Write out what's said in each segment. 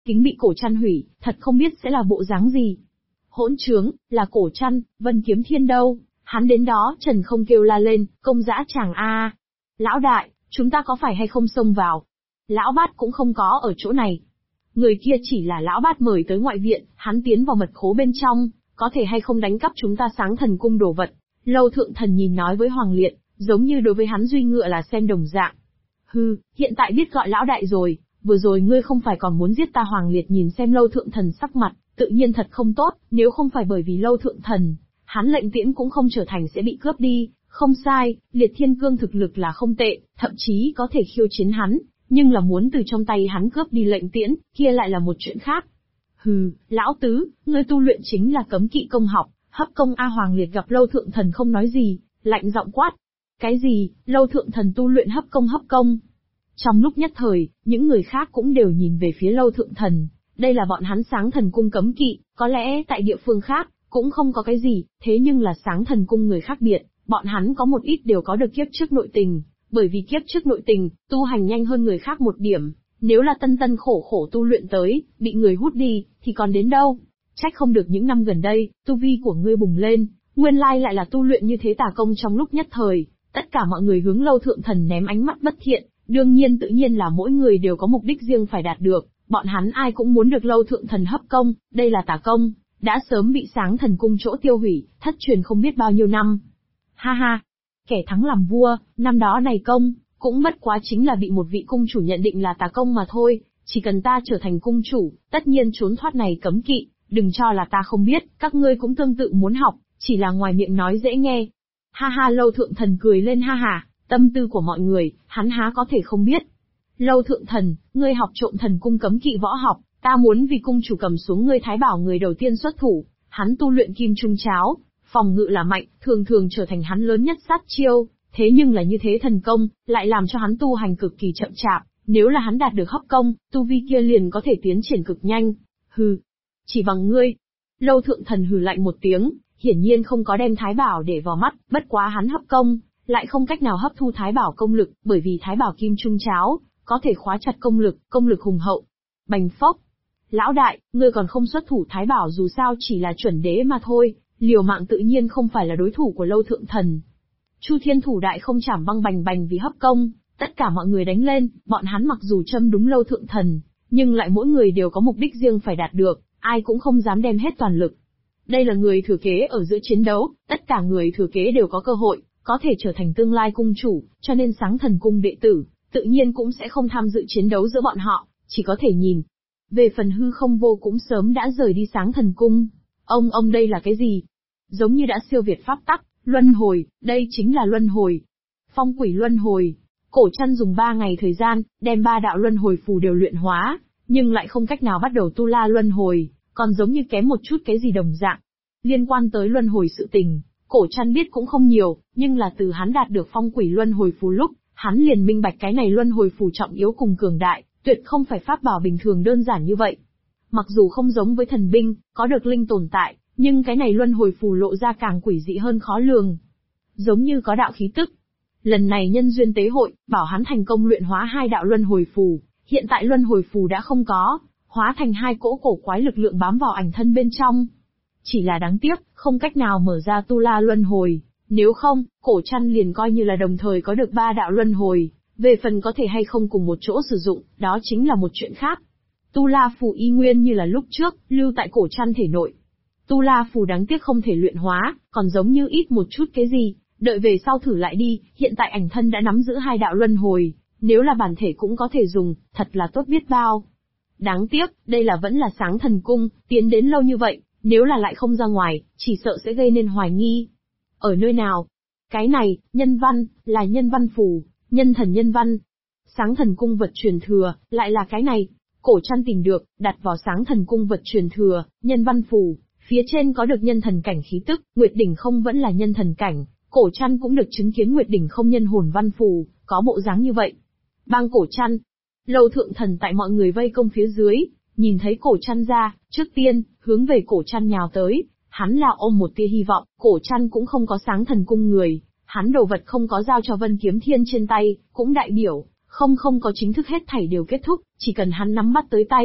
kính bị cổ trăn hủy, thật không biết sẽ là bộ dáng gì. Hỗn trướng, là cổ trăn, Vân Kiếm Thiên đâu? Hắn đến đó, Trần không kêu la lên, công dã tràng a. Lão đại, chúng ta có phải hay không xông vào? Lão bát cũng không có ở chỗ này. Người kia chỉ là lão bát mời tới ngoại viện, hắn tiến vào mật khố bên trong, có thể hay không đánh cắp chúng ta Sáng Thần Cung đồ vật. Lâu Thượng Thần nhìn nói với Hoàng Liệt, giống như đối với hắn duy ngựa là xem đồng dạng. Hừ, hiện tại biết gọi lão đại rồi, vừa rồi ngươi không phải còn muốn giết ta? Hoàng Liệt nhìn xem Lâu Thượng Thần sắc mặt, tự nhiên thật không tốt, nếu không phải bởi vì Lâu Thượng Thần, hắn lệnh tiễn cũng không trở thành sẽ bị cướp đi. Không sai, Liệt Thiên Cương thực lực là không tệ, thậm chí có thể khiêu chiến hắn, nhưng là muốn từ trong tay hắn cướp đi lệnh tiễn, kia lại là một chuyện khác. Hừ, lão tứ, ngươi tu luyện chính là cấm kỵ công học, hấp công a. Hoàng Liệt gặp Lâu Thượng Thần không nói gì, lạnh giọng quát. Cái gì? Lâu Thượng Thần tu luyện hấp công? Trong lúc nhất thời, những người khác cũng đều nhìn về phía Lâu Thượng Thần, đây là bọn hắn Sáng Thần Cung cấm kỵ, có lẽ tại địa phương khác, cũng không có cái gì, thế nhưng là Sáng Thần Cung người khác biệt, bọn hắn có một ít đều có được kiếp trước nội tình, bởi vì kiếp trước nội tình, tu hành nhanh hơn người khác một điểm, nếu là tân tân khổ khổ tu luyện tới, bị người hút đi, thì còn đến đâu? Trách không được những năm gần đây, tu vi của ngươi bùng lên, nguyên lai lại là tu luyện như thế tà công. Trong lúc nhất thời, tất cả mọi người hướng Lâu Thượng Thần ném ánh mắt bất thiện, đương nhiên tự nhiên là mỗi người đều có mục đích riêng phải đạt được, bọn hắn ai cũng muốn được Lâu Thượng Thần hấp công, đây là tà công, đã sớm bị Sáng Thần Cung chỗ tiêu hủy, thất truyền không biết bao nhiêu năm. Ha ha, kẻ thắng làm vua, năm đó này công, cũng bất quá chính là bị một vị cung chủ nhận định là tà công mà thôi, chỉ cần ta trở thành cung chủ, tất nhiên trốn thoát này cấm kỵ, đừng cho là ta không biết, các ngươi cũng tương tự muốn học, chỉ là ngoài miệng nói dễ nghe. Ha ha, Lâu Thượng Thần cười lên ha ha, tâm tư của mọi người, hắn há có thể không biết. Lâu Thượng Thần, ngươi học trộm Thần Cung cấm kỵ võ học, ta muốn vì cung chủ cầm xuống ngươi Thái Bảo người đầu tiên xuất thủ, hắn tu luyện Kim Trung Cháo, phòng ngự là mạnh, thường thường trở thành hắn lớn nhất sát chiêu, thế nhưng là như thế thần công, lại làm cho hắn tu hành cực kỳ chậm chạp, nếu là hắn đạt được hấp công, tu vi kia liền có thể tiến triển cực nhanh. Hừ, chỉ bằng ngươi. Lâu Thượng Thần hừ lạnh một tiếng, hiển nhiên không có đem Thái Bảo để vào mắt, bất quá hắn hấp công, lại không cách nào hấp thu Thái Bảo công lực, bởi vì Thái Bảo Kim Trung Cháo, có thể khóa chặt công lực hùng hậu. Bành phốc. Lão đại, ngươi còn không xuất thủ? Thái Bảo dù sao chỉ là chuẩn đế mà thôi, liều mạng tự nhiên không phải là đối thủ của Lâu Thượng Thần. Chu Thiên Thủ Đại không chảm băng bành bành vì hấp công, tất cả mọi người đánh lên, bọn hắn mặc dù châm đúng Lâu Thượng Thần, nhưng lại mỗi người đều có mục đích riêng phải đạt được, ai cũng không dám đem hết toàn lực. Đây là người thừa kế ở giữa chiến đấu, tất cả người thừa kế đều có cơ hội, có thể trở thành tương lai cung chủ, cho nên Sáng Thần Cung đệ tử, tự nhiên cũng sẽ không tham dự chiến đấu giữa bọn họ, chỉ có thể nhìn. Về phần Hư Không Vô cũng sớm đã rời đi Sáng Thần Cung. Ông đây là cái gì? Giống như đã siêu việt pháp tắc, luân hồi, đây chính là luân hồi. Phong quỷ luân hồi. Cổ Trăn dùng 3 ngày thời gian, đem 3 đạo luân hồi phù đều luyện hóa, nhưng lại không cách nào bắt đầu tu la luân hồi, còn giống như kém một chút cái gì đồng dạng. Liên quan tới luân hồi sự tình, Cổ Trăn biết cũng không nhiều, nhưng là từ hắn đạt được phong quỷ luân hồi phù lúc, hắn liền minh bạch cái này luân hồi phù trọng yếu cùng cường đại, tuyệt không phải pháp bảo bình thường đơn giản như vậy. Mặc dù không giống với thần binh, có được linh tồn tại, nhưng cái này luân hồi phù lộ ra càng quỷ dị hơn khó lường. Giống như có đạo khí tức. Lần này nhân duyên tế hội, bảo hắn thành công luyện hóa 2 đạo luân hồi phù, hiện tại luân hồi phù đã không có, hóa thành 2 cỗ cổ quái lực lượng bám vào ảnh thân bên trong. Chỉ là đáng tiếc, không cách nào mở ra tu la luân hồi, nếu không, Cổ Trăn liền coi như là đồng thời có được 3 đạo luân hồi, về phần có thể hay không cùng một chỗ sử dụng, đó chính là một chuyện khác. Tu la phù y nguyên như là lúc trước, lưu tại Cổ Trăn thể nội. Tu la phù đáng tiếc không thể luyện hóa, còn giống như ít một chút cái gì, đợi về sau thử lại đi, hiện tại ảnh thân đã nắm giữ 2 đạo luân hồi, nếu là bản thể cũng có thể dùng, thật là tốt biết bao. Đáng tiếc, đây là vẫn là Sáng Thần Cung, tiến đến lâu như vậy, nếu là lại không ra ngoài, chỉ sợ sẽ gây nên hoài nghi. Ở nơi nào? Cái này, nhân văn, là nhân văn phù, nhân thần nhân văn. Sáng Thần Cung vật truyền thừa, lại là cái này. Cổ Trăn tìm được, đặt vào Sáng Thần Cung vật truyền thừa, nhân văn phù, phía trên có được nhân thần cảnh khí tức, Nguyệt Đỉnh Không vẫn là nhân thần cảnh, Cổ Trăn cũng được chứng kiến Nguyệt Đỉnh Không nhân hồn văn phù, có bộ dáng như vậy. Bang Cổ Trăn. Lâu Thượng Thần tại mọi người vây công phía dưới, nhìn thấy Cổ Trăn ra, trước tiên, hướng về Cổ Trăn nhào tới, hắn là ôm một tia hy vọng, Cổ Trăn cũng không có Sáng Thần Cung người, hắn đồ vật không có giao cho Vân Kiếm Thiên trên tay, cũng đại biểu, không có chính thức hết thảy đều kết thúc, chỉ cần hắn nắm bắt tới tay,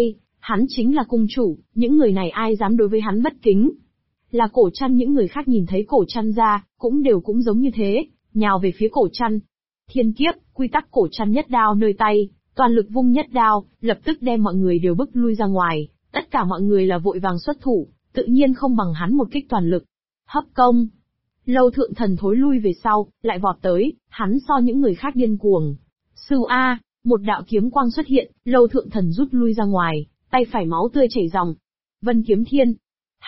Hắn chính là cung chủ, những người này ai dám đối với hắn bất kính. Là Cổ Trăn, những người khác nhìn thấy Cổ Trăn ra, cũng giống như thế, nhào về phía Cổ Trăn. Thiên kiếp, quy tắc Cổ Trăn nhất đao nơi tay, toàn lực vung nhất đao, lập tức đem mọi người đều bức lui ra ngoài, tất cả mọi người là vội vàng xuất thủ, tự nhiên không bằng hắn một kích toàn lực. Hấp công. Lâu Thượng Thần thối lui về sau, lại vọt tới, hắn so những người khác điên cuồng. Sưu a, một đạo kiếm quang xuất hiện, Lâu Thượng Thần rút lui ra ngoài, tay phải máu tươi chảy ròng. Vân Kiếm Thiên.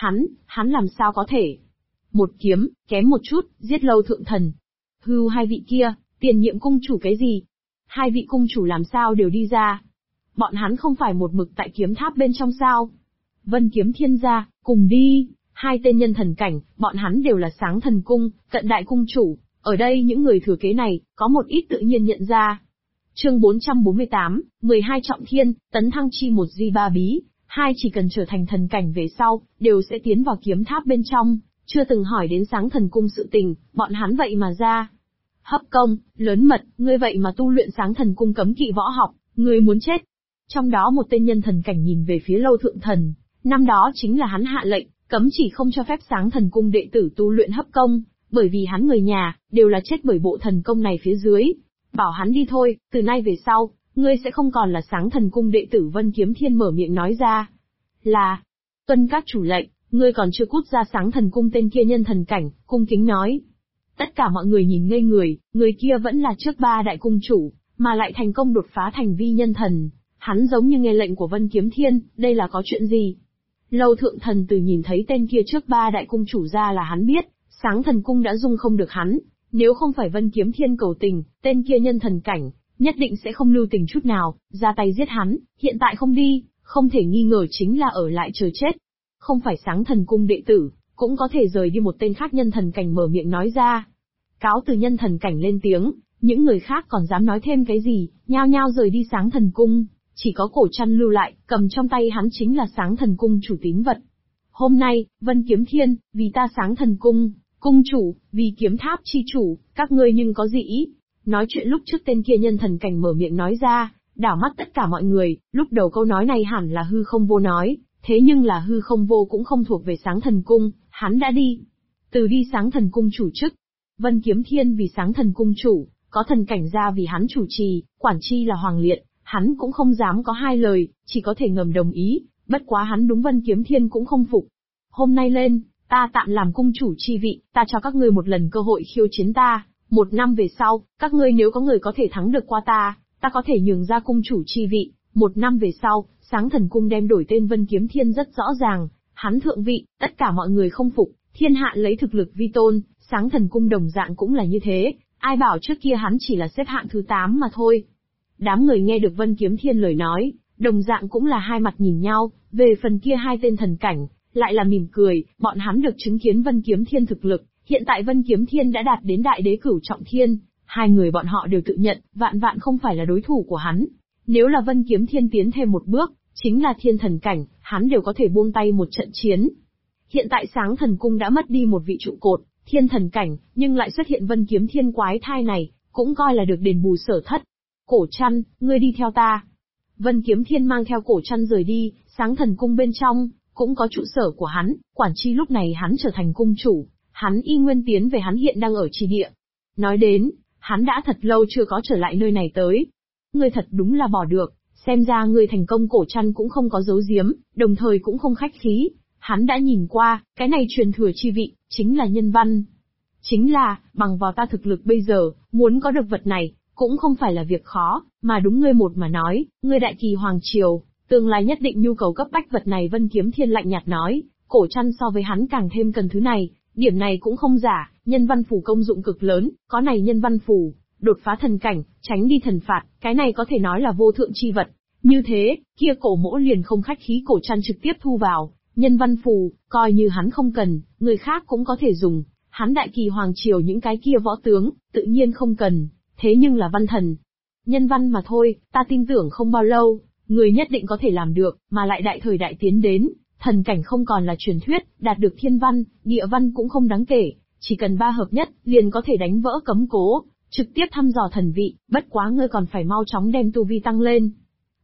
Hắn làm sao có thể? Một kiếm, kém một chút, giết Lâu Thượng Thần. Hưu, hai vị kia, tiền nhiệm cung chủ cái gì? Hai vị cung chủ làm sao đều đi ra? Bọn hắn không phải một mực tại kiếm tháp bên trong sao? Vân Kiếm Thiên ra, cùng đi. Hai tên nhân thần cảnh, bọn hắn đều là Sáng Thần Cung, cận đại cung chủ. Ở đây những người thừa kế này, có một ít tự nhiên nhận ra. Chương 448, 12 trọng thiên, tấn thăng chi một di ba bí. Hai chỉ cần trở thành thần cảnh về sau, đều sẽ tiến vào kiếm tháp bên trong, chưa từng hỏi đến Sáng Thần Cung sự tình, bọn hắn vậy mà ra. Hấp công, lớn mật, ngươi vậy mà tu luyện Sáng Thần Cung cấm kỵ võ học, ngươi muốn chết. Trong đó một tên nhân thần cảnh nhìn về phía Lâu Thượng Thần, năm đó chính là hắn hạ lệnh, cấm chỉ không cho phép Sáng Thần Cung đệ tử tu luyện hấp công, bởi vì hắn người nhà, đều là chết bởi bộ thần công này phía dưới. Bảo hắn đi thôi, từ nay về sau, ngươi sẽ không còn là Sáng Thần Cung đệ tử. Vân Kiếm Thiên mở miệng nói ra. Là, tuân các chủ lệnh, ngươi còn chưa cút ra Sáng Thần Cung. Tên kia nhân thần cảnh, cung kính nói. Tất cả mọi người nhìn ngây người kia vẫn là trước ba đại cung chủ, mà lại thành công đột phá thành vi nhân thần. Hắn giống như nghe lệnh của Vân Kiếm Thiên, đây là có chuyện gì? Lâu Thượng Thần từ nhìn thấy tên kia trước ba đại cung chủ ra là hắn biết, Sáng Thần Cung đã dung không được hắn. Nếu không phải Vân Kiếm Thiên cầu tình, tên kia nhân thần cảnh, nhất định sẽ không lưu tình chút nào, ra tay giết hắn. Hiện tại không đi, không thể nghi ngờ chính là ở lại chờ chết. Không phải Sáng Thần Cung đệ tử, cũng có thể rời đi. Một tên khác nhân thần cảnh mở miệng nói ra. Cáo từ nhân thần cảnh lên tiếng, những người khác còn dám nói thêm cái gì, nhao nhao rời đi Sáng Thần Cung. Chỉ có Cổ Trăn lưu lại, cầm trong tay hắn chính là Sáng Thần Cung chủ tín vật. Hôm nay, Vân Kiếm Thiên, vì ta Sáng Thần Cung, cung chủ, vì kiếm tháp chi chủ, các ngươi nhưng có gì ý? Nói chuyện lúc trước tên kia nhân thần cảnh mở miệng nói ra, đảo mắt tất cả mọi người, lúc đầu câu nói này hẳn là hư không vô nói, thế nhưng là hư không vô cũng không thuộc về Sáng Thần Cung, hắn đã đi. Từ đi Sáng Thần Cung chủ chức, Vân Kiếm Thiên vì Sáng Thần Cung chủ, có thần cảnh ra vì hắn chủ trì, quản chi là hoàng liệt. Hắn cũng không dám có hai lời, chỉ có thể ngầm đồng ý, bất quá hắn đúng Vân Kiếm Thiên cũng không phục. Hôm nay lên, ta tạm làm cung chủ chi vị, ta cho các ngươi một lần cơ hội khiêu chiến ta, 1 năm về sau, các ngươi nếu có người có thể thắng được qua ta có thể nhường ra cung chủ chi vị. 1 năm về sau, Sáng Thần Cung đem đổi tên Vân Kiếm Thiên rất rõ ràng, hắn thượng vị, tất cả mọi người không phục, thiên hạ lấy thực lực vi tôn, Sáng Thần Cung đồng dạng cũng là như thế, ai bảo trước kia hắn chỉ là xếp hạng thứ 8 mà thôi. Đám người nghe được Vân Kiếm Thiên lời nói, đồng dạng cũng là hai mặt nhìn nhau, về phần kia hai tên thần cảnh, lại là mỉm cười, bọn hắn được chứng kiến Vân Kiếm Thiên thực lực, hiện tại Vân Kiếm Thiên đã đạt đến đại đế cửu trọng thiên, hai người bọn họ đều tự nhận, vạn vạn không phải là đối thủ của hắn. Nếu là Vân Kiếm Thiên tiến thêm một bước, chính là thiên thần cảnh, hắn đều có thể buông tay một trận chiến. Hiện tại Sáng Thần Cung đã mất đi một vị trụ cột, thiên thần cảnh, nhưng lại xuất hiện Vân Kiếm Thiên quái thai này, cũng coi là được đền bù sở thất. Cổ Trăn, ngươi đi theo ta. Vân Kiếm Thiên mang theo Cổ Trăn rời đi, Sáng Thần Cung bên trong, cũng có trụ sở của hắn, quản chi lúc này hắn trở thành cung chủ, hắn y nguyên tiến về hắn hiện đang ở chi địa. Nói đến, hắn đã thật lâu chưa có trở lại nơi này tới. Ngươi thật đúng là bỏ được, xem ra ngươi thành công. Cổ Trăn cũng không có giấu giếm, đồng thời cũng không khách khí. Hắn đã nhìn qua, cái này truyền thừa chi vị, chính là nhân văn. Chính là, bằng vào ta thực lực bây giờ, muốn có được vật này, cũng không phải là việc khó, mà đúng ngươi một mà nói, ngươi đại kỳ hoàng triều, tương lai nhất định nhu cầu cấp bách vật này. Vân Kiếm Thiên lạnh nhạt nói, Cổ Trăn so với hắn càng thêm cần thứ này, điểm này cũng không giả, nhân văn phù công dụng cực lớn, có này nhân văn phù, đột phá thần cảnh, tránh đi thần phạt, cái này có thể nói là vô thượng chi vật. Như thế, kia Cổ Mỗ liền không khách khí. Cổ Trăn trực tiếp thu vào, nhân văn phù, coi như hắn không cần, người khác cũng có thể dùng, hắn đại kỳ hoàng triều những cái kia võ tướng, tự nhiên không cần. Thế nhưng là văn thần, nhân văn mà thôi, ta tin tưởng không bao lâu, người nhất định có thể làm được, mà lại đại thời đại tiến đến, thần cảnh không còn là truyền thuyết, đạt được thiên văn, địa văn cũng không đáng kể, chỉ cần 3 hợp nhất, liền có thể đánh vỡ cấm cố, trực tiếp thăm dò thần vị, bất quá ngươi còn phải mau chóng đem tu vi tăng lên.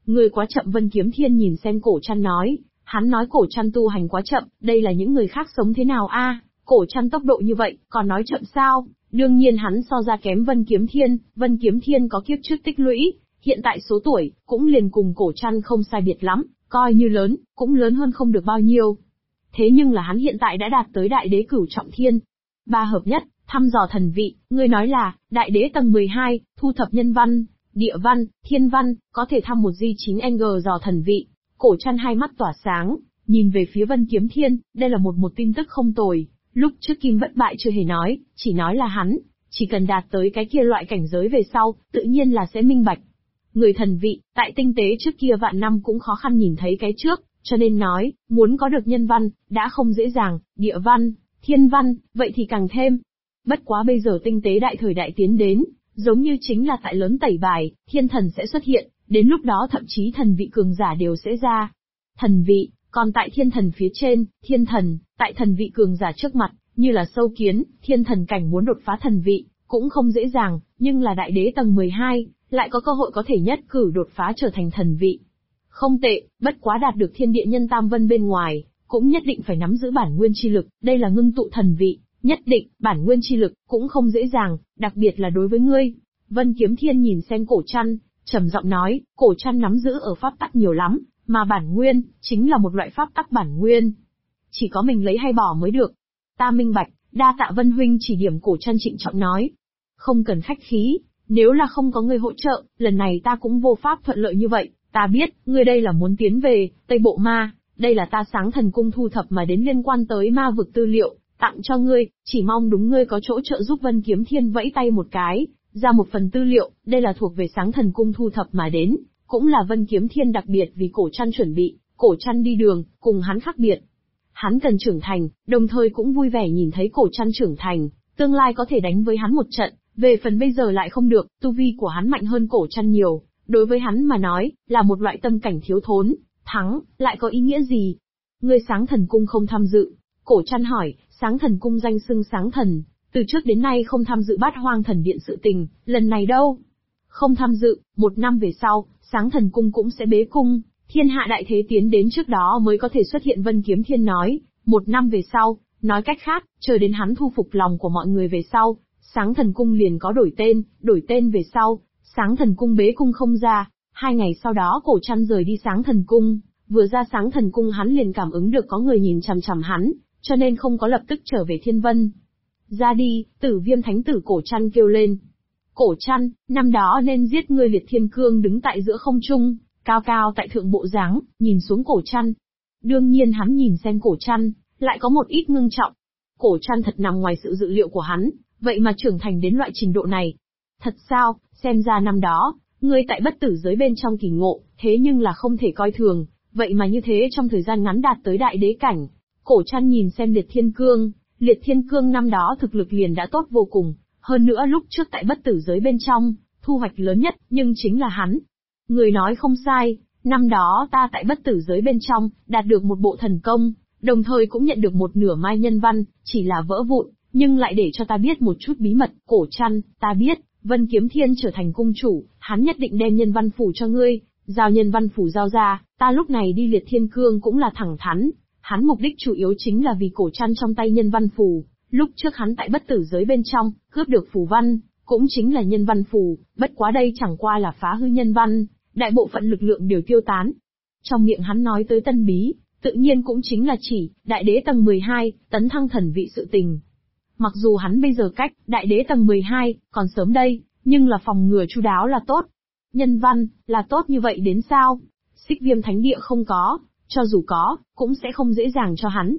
Người quá chậm. Vân Kiếm Thiên nhìn xem Cổ Trăn nói, hắn nói Cổ Trăn tu hành quá chậm, đây là những người khác sống thế nào a? Cổ Trăn tốc độ như vậy, còn nói chậm sao? Đương nhiên hắn so ra kém Vân Kiếm Thiên có kiếp trước tích lũy, hiện tại số tuổi, cũng liền cùng Cổ Trăn không sai biệt lắm, coi như lớn, cũng lớn hơn không được bao nhiêu. Thế nhưng là hắn hiện tại đã đạt tới đại đế cửu trọng thiên. Ba hợp nhất, thăm dò thần vị, ngươi nói là, đại đế tầng 12, thu thập nhân văn, địa văn, thiên văn, có thể thăm một di 9Ng dò thần vị. Cổ Trăn hai mắt tỏa sáng, nhìn về phía Vân Kiếm Thiên, đây là một tin tức không tồi. Lúc trước Kim Bất Bại chưa hề nói, chỉ nói là hắn, chỉ cần đạt tới cái kia loại cảnh giới về sau, tự nhiên là sẽ minh bạch. Người thần vị, tại tinh tế trước kia vạn năm cũng khó khăn nhìn thấy cái trước, cho nên nói, muốn có được nhân văn, đã không dễ dàng, địa văn, thiên văn, vậy thì càng thêm. Bất quá bây giờ tinh tế đại thời đại tiến đến, giống như chính là tại lớn tẩy bài, thiên thần sẽ xuất hiện, đến lúc đó thậm chí thần vị cường giả đều sẽ ra. Thần vị, còn tại thiên thần phía trên, thiên thần, tại thần vị cường giả trước mặt, như là sâu kiến, thiên thần cảnh muốn đột phá thần vị, cũng không dễ dàng, nhưng là đại đế tầng 12, lại có cơ hội có thể nhất cử đột phá trở thành thần vị. Không tệ, bất quá đạt được thiên địa nhân tam vân bên ngoài, cũng nhất định phải nắm giữ bản nguyên chi lực, đây là ngưng tụ thần vị, nhất định, bản nguyên chi lực, cũng không dễ dàng, đặc biệt là đối với ngươi. Vân Kiếm Thiên nhìn xem Cổ Trăn, trầm giọng nói, Cổ Trăn nắm giữ ở pháp tắc nhiều lắm, mà bản nguyên, chính là một loại pháp tắc bản nguyên. Chỉ có mình lấy hay bỏ mới được. Ta minh bạch, đa tạ Vân huynh chỉ điểm. Cổ Trăn trịnh trọng nói. Không cần khách khí, nếu là không có người hỗ trợ, lần này ta cũng vô pháp thuận lợi như vậy. Ta biết, ngươi đây là muốn tiến về Tây Bộ Ma, đây là ta Sáng Thần Cung thu thập mà đến liên quan tới ma vực tư liệu, tặng cho ngươi, chỉ mong đúng ngươi có chỗ trợ giúp. Vân Kiếm Thiên vẫy tay một cái, ra một phần tư liệu, đây là thuộc về Sáng Thần Cung thu thập mà đến, cũng là Vân Kiếm Thiên đặc biệt vì Cổ Trăn chuẩn bị. Cổ Trăn đi đường, cùng hắn khác biệt. Hắn cần trưởng thành, đồng thời cũng vui vẻ nhìn thấy Cổ Trăn trưởng thành, tương lai có thể đánh với hắn một trận, về phần bây giờ lại không được, tu vi của hắn mạnh hơn Cổ Trăn nhiều, đối với hắn mà nói, là một loại tâm cảnh thiếu thốn, thắng, lại có ý nghĩa gì? Ngươi Sáng Thần Cung không tham dự? Cổ Trăn hỏi. Sáng Thần Cung danh xưng Sáng Thần, từ trước đến nay không tham dự Bát Hoang Thần Điện sự tình, lần này đâu? Không tham dự, 1 năm về sau, Sáng Thần Cung cũng sẽ bế cung, thiên hạ đại thế tiến đến trước đó mới có thể xuất hiện. Vân Kiếm Thiên nói, 1 năm về sau, nói cách khác, chờ đến hắn thu phục lòng của mọi người về sau, Sáng Thần Cung liền có đổi tên về sau, Sáng Thần Cung bế cung không ra. 2 ngày sau đó Cổ Trăn rời đi Sáng Thần Cung, vừa ra Sáng Thần Cung hắn liền cảm ứng được có người nhìn chằm chằm hắn, cho nên không có lập tức trở về Thiên Vân. Ra đi, Tử Viêm Thánh Tử. Cổ Trăn kêu lên. Cổ Trăn, năm đó nên giết ngươi. Liệt Thiên Cương đứng tại giữa không trung, cao cao tại thượng bộ dáng, nhìn xuống Cổ Trăn. Đương nhiên hắn nhìn xem Cổ Trăn, lại có một ít ngưng trọng. Cổ Trăn thật nằm ngoài sự dự liệu của hắn, vậy mà trưởng thành đến loại trình độ này. Thật sao, xem ra năm đó, ngươi tại bất tử giới bên trong kỳ ngộ, thế nhưng là không thể coi thường, vậy mà như thế trong thời gian ngắn đạt tới đại đế cảnh. Cổ Trăn nhìn xem Liệt Thiên Cương năm đó thực lực liền đã tốt vô cùng, hơn nữa lúc trước tại bất tử giới bên trong, thu hoạch lớn nhất, nhưng chính là hắn. Người nói không sai, năm đó ta tại bất tử giới bên trong, đạt được một bộ thần công, đồng thời cũng nhận được một nửa mai nhân văn, chỉ là vỡ vụn, nhưng lại để cho ta biết một chút bí mật. Cổ Trăn, ta biết, Vân Kiếm Thiên trở thành cung chủ, hắn nhất định đem nhân văn phủ cho ngươi, giao nhân văn phủ giao ra, ta lúc này đi Liệt Thiên Cương cũng là thẳng thắn. Hắn mục đích chủ yếu chính là vì Cổ Trăn trong tay nhân văn phù, lúc trước hắn tại bất tử giới bên trong, cướp được phù văn, cũng chính là nhân văn phù, bất quá đây chẳng qua là phá hư nhân văn, đại bộ phận lực lượng đều tiêu tán. Trong miệng hắn nói tới tân bí, tự nhiên cũng chính là chỉ, đại đế tầng 12, tấn thăng thần vị sự tình. Mặc dù hắn bây giờ cách, đại đế tầng 12, còn sớm đây, nhưng là phòng ngừa chu đáo là tốt. Nhân văn, là tốt như vậy đến sao? Xích Viêm Thánh Địa không có. Cho dù có, cũng sẽ không dễ dàng cho hắn.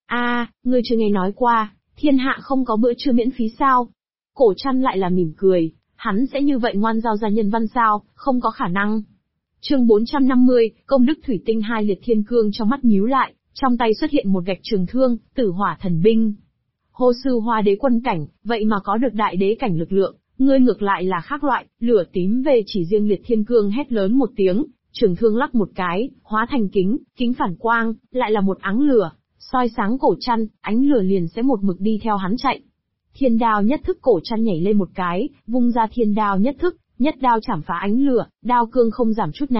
Ngươi chưa nghe nói qua, thiên hạ không có bữa trưa miễn phí sao? Cổ Trăn lại là mỉm cười, hắn sẽ như vậy ngoan giao ra nhân văn sao, không có khả năng. Chương 450, công đức thủy tinh. Hai. Liệt Thiên Cương trong mắt nhíu lại, trong tay xuất hiện một gạch trường thương, Tử Hỏa Thần Binh. Hô sư Hoa Đế quân cảnh, vậy mà có được đại đế cảnh lực lượng, ngươi ngược lại là khác loại. Lửa tím về chỉ riêng Liệt Thiên Cương hét lớn một tiếng. Trường thương lắc một cái, hóa thành kính phản quang, lại là một áng lửa, soi sáng Cổ Trăn, ánh lửa liền sẽ một mực đi theo hắn chạy. Thiên đao nhất thức. Cổ Trăn nhảy lên một cái, vung ra thiên đao nhất thức, nhất đao chảm phá ánh lửa, đao cương không giảm chút nào,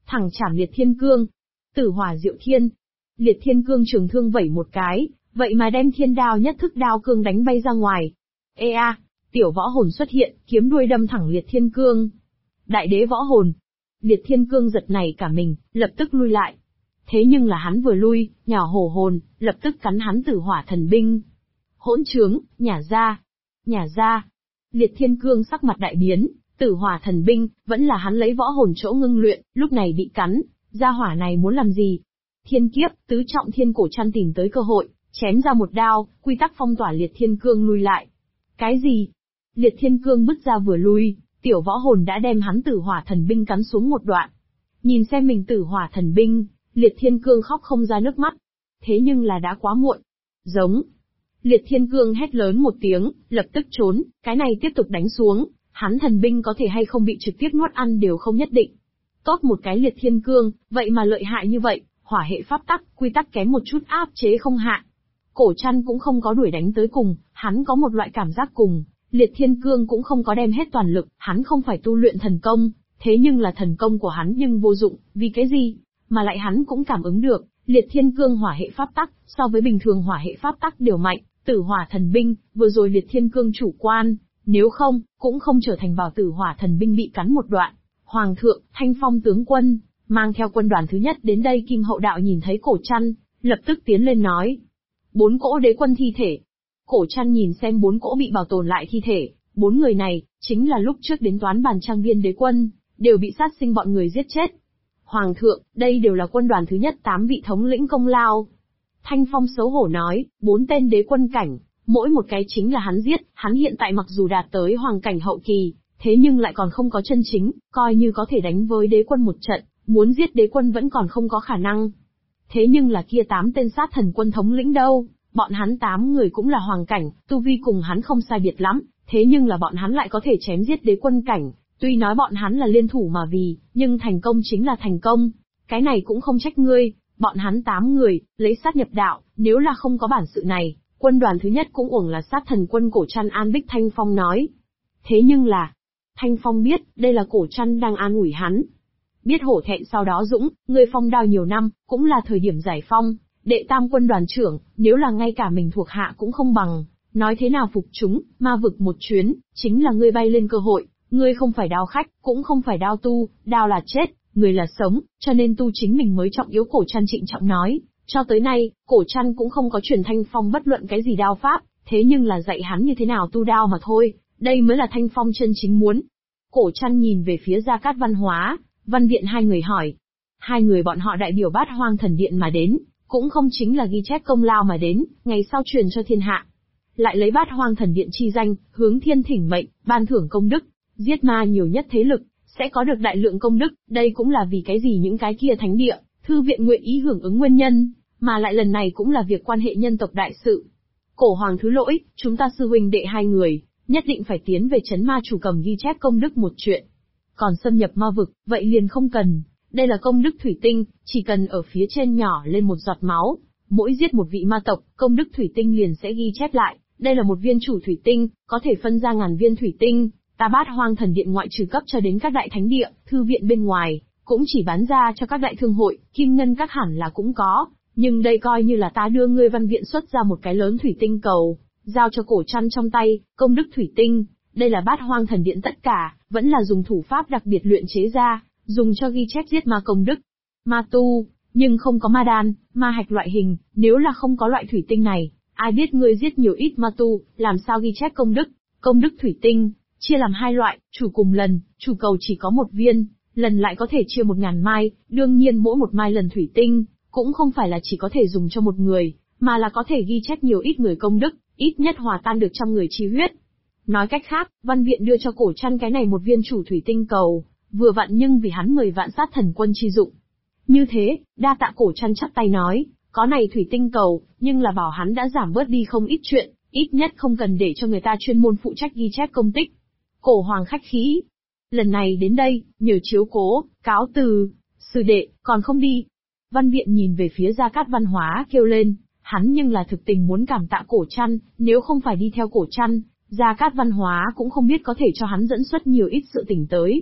thẳng chảm Liệt Thiên Cương. Tử Hỏa Diệu Thiên. Liệt Thiên Cương trường thương vẩy một cái, vậy mà đem thiên đao nhất thức đao cương đánh bay ra ngoài. Ê a, tiểu võ hồn xuất hiện, kiếm đuôi đâm thẳng Liệt Thiên Cương. Đại đế võ hồn. Liệt Thiên Cương giật nảy cả mình, lập tức lui lại. Thế nhưng là hắn vừa lui, nhỏ hổ hồn, lập tức cắn hắn Tử Hỏa thần binh. Hỗn trướng, nhả ra. Nhả ra. Liệt Thiên Cương sắc mặt đại biến, Tử Hỏa thần binh, vẫn là hắn lấy võ hồn chỗ ngưng luyện, lúc này bị cắn, gia hỏa này muốn làm gì? Thiên kiếp, tứ trọng thiên cổ chăn tìm tới cơ hội, chém ra một đao, quy tắc phong tỏa Liệt Thiên Cương lui lại. Cái gì? Liệt Thiên Cương bứt ra vừa lui, tiểu võ hồn đã đem hắn Tử Hỏa thần binh cắn xuống một đoạn. Nhìn xem mình Tử Hỏa thần binh, Liệt Thiên Cương khóc không ra nước mắt. Thế nhưng là đã quá muộn. Giống. Liệt Thiên Cương hét lớn một tiếng, lập tức trốn, cái này tiếp tục đánh xuống, hắn thần binh có thể hay không bị trực tiếp nuốt ăn đều không nhất định. Tốt một cái Liệt Thiên Cương, vậy mà lợi hại như vậy, hỏa hệ pháp tắc, quy tắc kém một chút áp chế không hạ. Cổ Trăn cũng không có đuổi đánh tới cùng, hắn có một loại cảm giác cùng, Liệt Thiên Cương cũng không có đem hết toàn lực, hắn không phải tu luyện thần công, thế nhưng là thần công của hắn nhưng vô dụng, vì cái gì? Mà lại hắn cũng cảm ứng được, Liệt Thiên Cương hỏa hệ pháp tắc, so với bình thường hỏa hệ pháp tắc đều mạnh, Tử Hỏa thần binh, vừa rồi Liệt Thiên Cương chủ quan, nếu không, cũng không trở thành bảo Tử Hỏa thần binh bị cắn một đoạn. Hoàng thượng, Thanh Phong tướng quân, mang theo quân đoàn thứ nhất đến đây. Kim Hậu Đạo nhìn thấy Cổ Trăn, lập tức tiến lên nói. 4 cỗ đế quân thi thể. Cổ Trăn nhìn xem 4 cỗ bị bảo tồn lại thi thể, 4 người này, chính là lúc trước đến Toán Bàn Trang Viên đế quân, đều bị sát sinh bọn người giết chết. Hoàng thượng, đây đều là quân đoàn thứ nhất 8 vị thống lĩnh công lao. Thanh Phong xấu hổ nói, 4 tên đế quân cảnh, mỗi một cái chính là hắn giết, hắn hiện tại mặc dù đạt tới hoàng cảnh hậu kỳ, thế nhưng lại còn không có chân chính, coi như có thể đánh với đế quân một trận, muốn giết đế quân vẫn còn không có khả năng. Thế nhưng là kia 8 tên sát thần quân thống lĩnh đâu, bọn hắn 8 người cũng là hoàng cảnh, tu vi cùng hắn không sai biệt lắm, thế nhưng là bọn hắn lại có thể chém giết đế quân cảnh, tuy nói bọn hắn là liên thủ mà vì, nhưng thành công chính là thành công, cái này cũng không trách ngươi, bọn hắn 8 người, lấy sát nhập đạo, nếu là không có bản sự này, quân đoàn thứ nhất cũng uổng là sát thần quân. Cổ Trăn an Bích Thanh Phong nói. Thế nhưng là, Thanh Phong biết, đây là Cổ Trăn đang an ủi hắn. Biết hổ thẹn sau đó dũng, ngươi phong đao nhiều năm, cũng là thời điểm giải phong, đệ tam quân đoàn trưởng, nếu là ngay cả mình thuộc hạ cũng không bằng, nói thế nào phục chúng, ma vực một chuyến, chính là ngươi bay lên cơ hội, ngươi không phải đao khách, cũng không phải đao tu, đao là chết, người là sống, cho nên tu chính mình mới trọng yếu. Cổ Trăn trịnh trọng nói, cho tới nay, Cổ Trăn cũng không có truyền Thanh Phong bất luận cái gì đao pháp, thế nhưng là dạy hắn như thế nào tu đao mà thôi, đây mới là Thanh Phong chân chính muốn. Cổ Trăn nhìn về phía Gia Cát Văn Hóa, Văn Viện hai người hỏi. Hai người bọn họ đại biểu Bát Hoang Thần Điện mà đến, cũng không chính là ghi chép công lao mà đến, ngày sau truyền cho thiên hạ. Lại lấy Bát Hoang Thần Điện chi danh, hướng thiên thỉnh mệnh, ban thưởng công đức, giết ma nhiều nhất thế lực, sẽ có được đại lượng công đức, đây cũng là vì cái gì những cái kia thánh địa, thư viện nguyện ý hưởng ứng nguyên nhân, mà lại lần này cũng là việc quan hệ nhân tộc đại sự. Cổ Hoàng thứ lỗi, chúng ta sư huynh đệ hai người, nhất định phải tiến về trấn ma chủ cầm ghi chép công đức một chuyện. Còn xâm nhập ma vực, vậy liền không cần, đây là công đức thủy tinh, chỉ cần ở phía trên nhỏ lên một giọt máu, mỗi giết một vị ma tộc, công đức thủy tinh liền sẽ ghi chép lại, đây là một viên chủ thủy tinh, có thể phân ra ngàn viên thủy tinh, ta Bát Hoang Thần Điện ngoại trừ cấp cho đến các đại thánh địa, thư viện bên ngoài, cũng chỉ bán ra cho các đại thương hội, kim ngân các hẳn là cũng có, nhưng đây coi như là ta đưa ngươi Văn Viện xuất ra một cái lớn thủy tinh cầu, giao cho Cổ Trăn trong tay, công đức thủy tinh, đây là Bát Hoang Thần Điện tất cả, vẫn là dùng thủ pháp đặc biệt luyện chế ra, dùng cho ghi chép giết ma công đức. Ma tu, nhưng không có ma đan, ma hạch loại hình, nếu là không có loại thủy tinh này, ai biết ngươi giết nhiều ít ma tu, làm sao ghi chép công đức. Công đức thủy tinh, chia làm hai loại, chủ cùng lần, chủ cầu chỉ có một viên, lần lại có thể chia 1000 mai, đương nhiên mỗi một mai lần thủy tinh, cũng không phải là chỉ có thể dùng cho một người, mà là có thể ghi chép nhiều ít người công đức, ít nhất hòa tan được trăm người chi huyết. Nói cách khác, Văn Viện đưa cho Cổ Trăn cái này một viên chủ thủy tinh cầu, vừa vặn nhưng vì hắn 10 vạn sát thần quân chi dụng. Như thế, đa tạ. Cổ Trăn chắp tay nói, có này thủy tinh cầu, nhưng là bảo hắn đã giảm bớt đi không ít chuyện, ít nhất không cần để cho người ta chuyên môn phụ trách ghi chép công tích. Cổ Hoàng khách khí. Lần này đến đây, nhờ chiếu cố, cáo từ, sư đệ, còn không đi. Văn Viện nhìn về phía Gia Cát Văn Hóa kêu lên, hắn nhưng là thực tình muốn cảm tạ Cổ Trăn, nếu không phải đi theo Cổ Trăn, Gia Cát Văn Hóa cũng không biết có thể cho hắn dẫn xuất nhiều ít sự tình tới.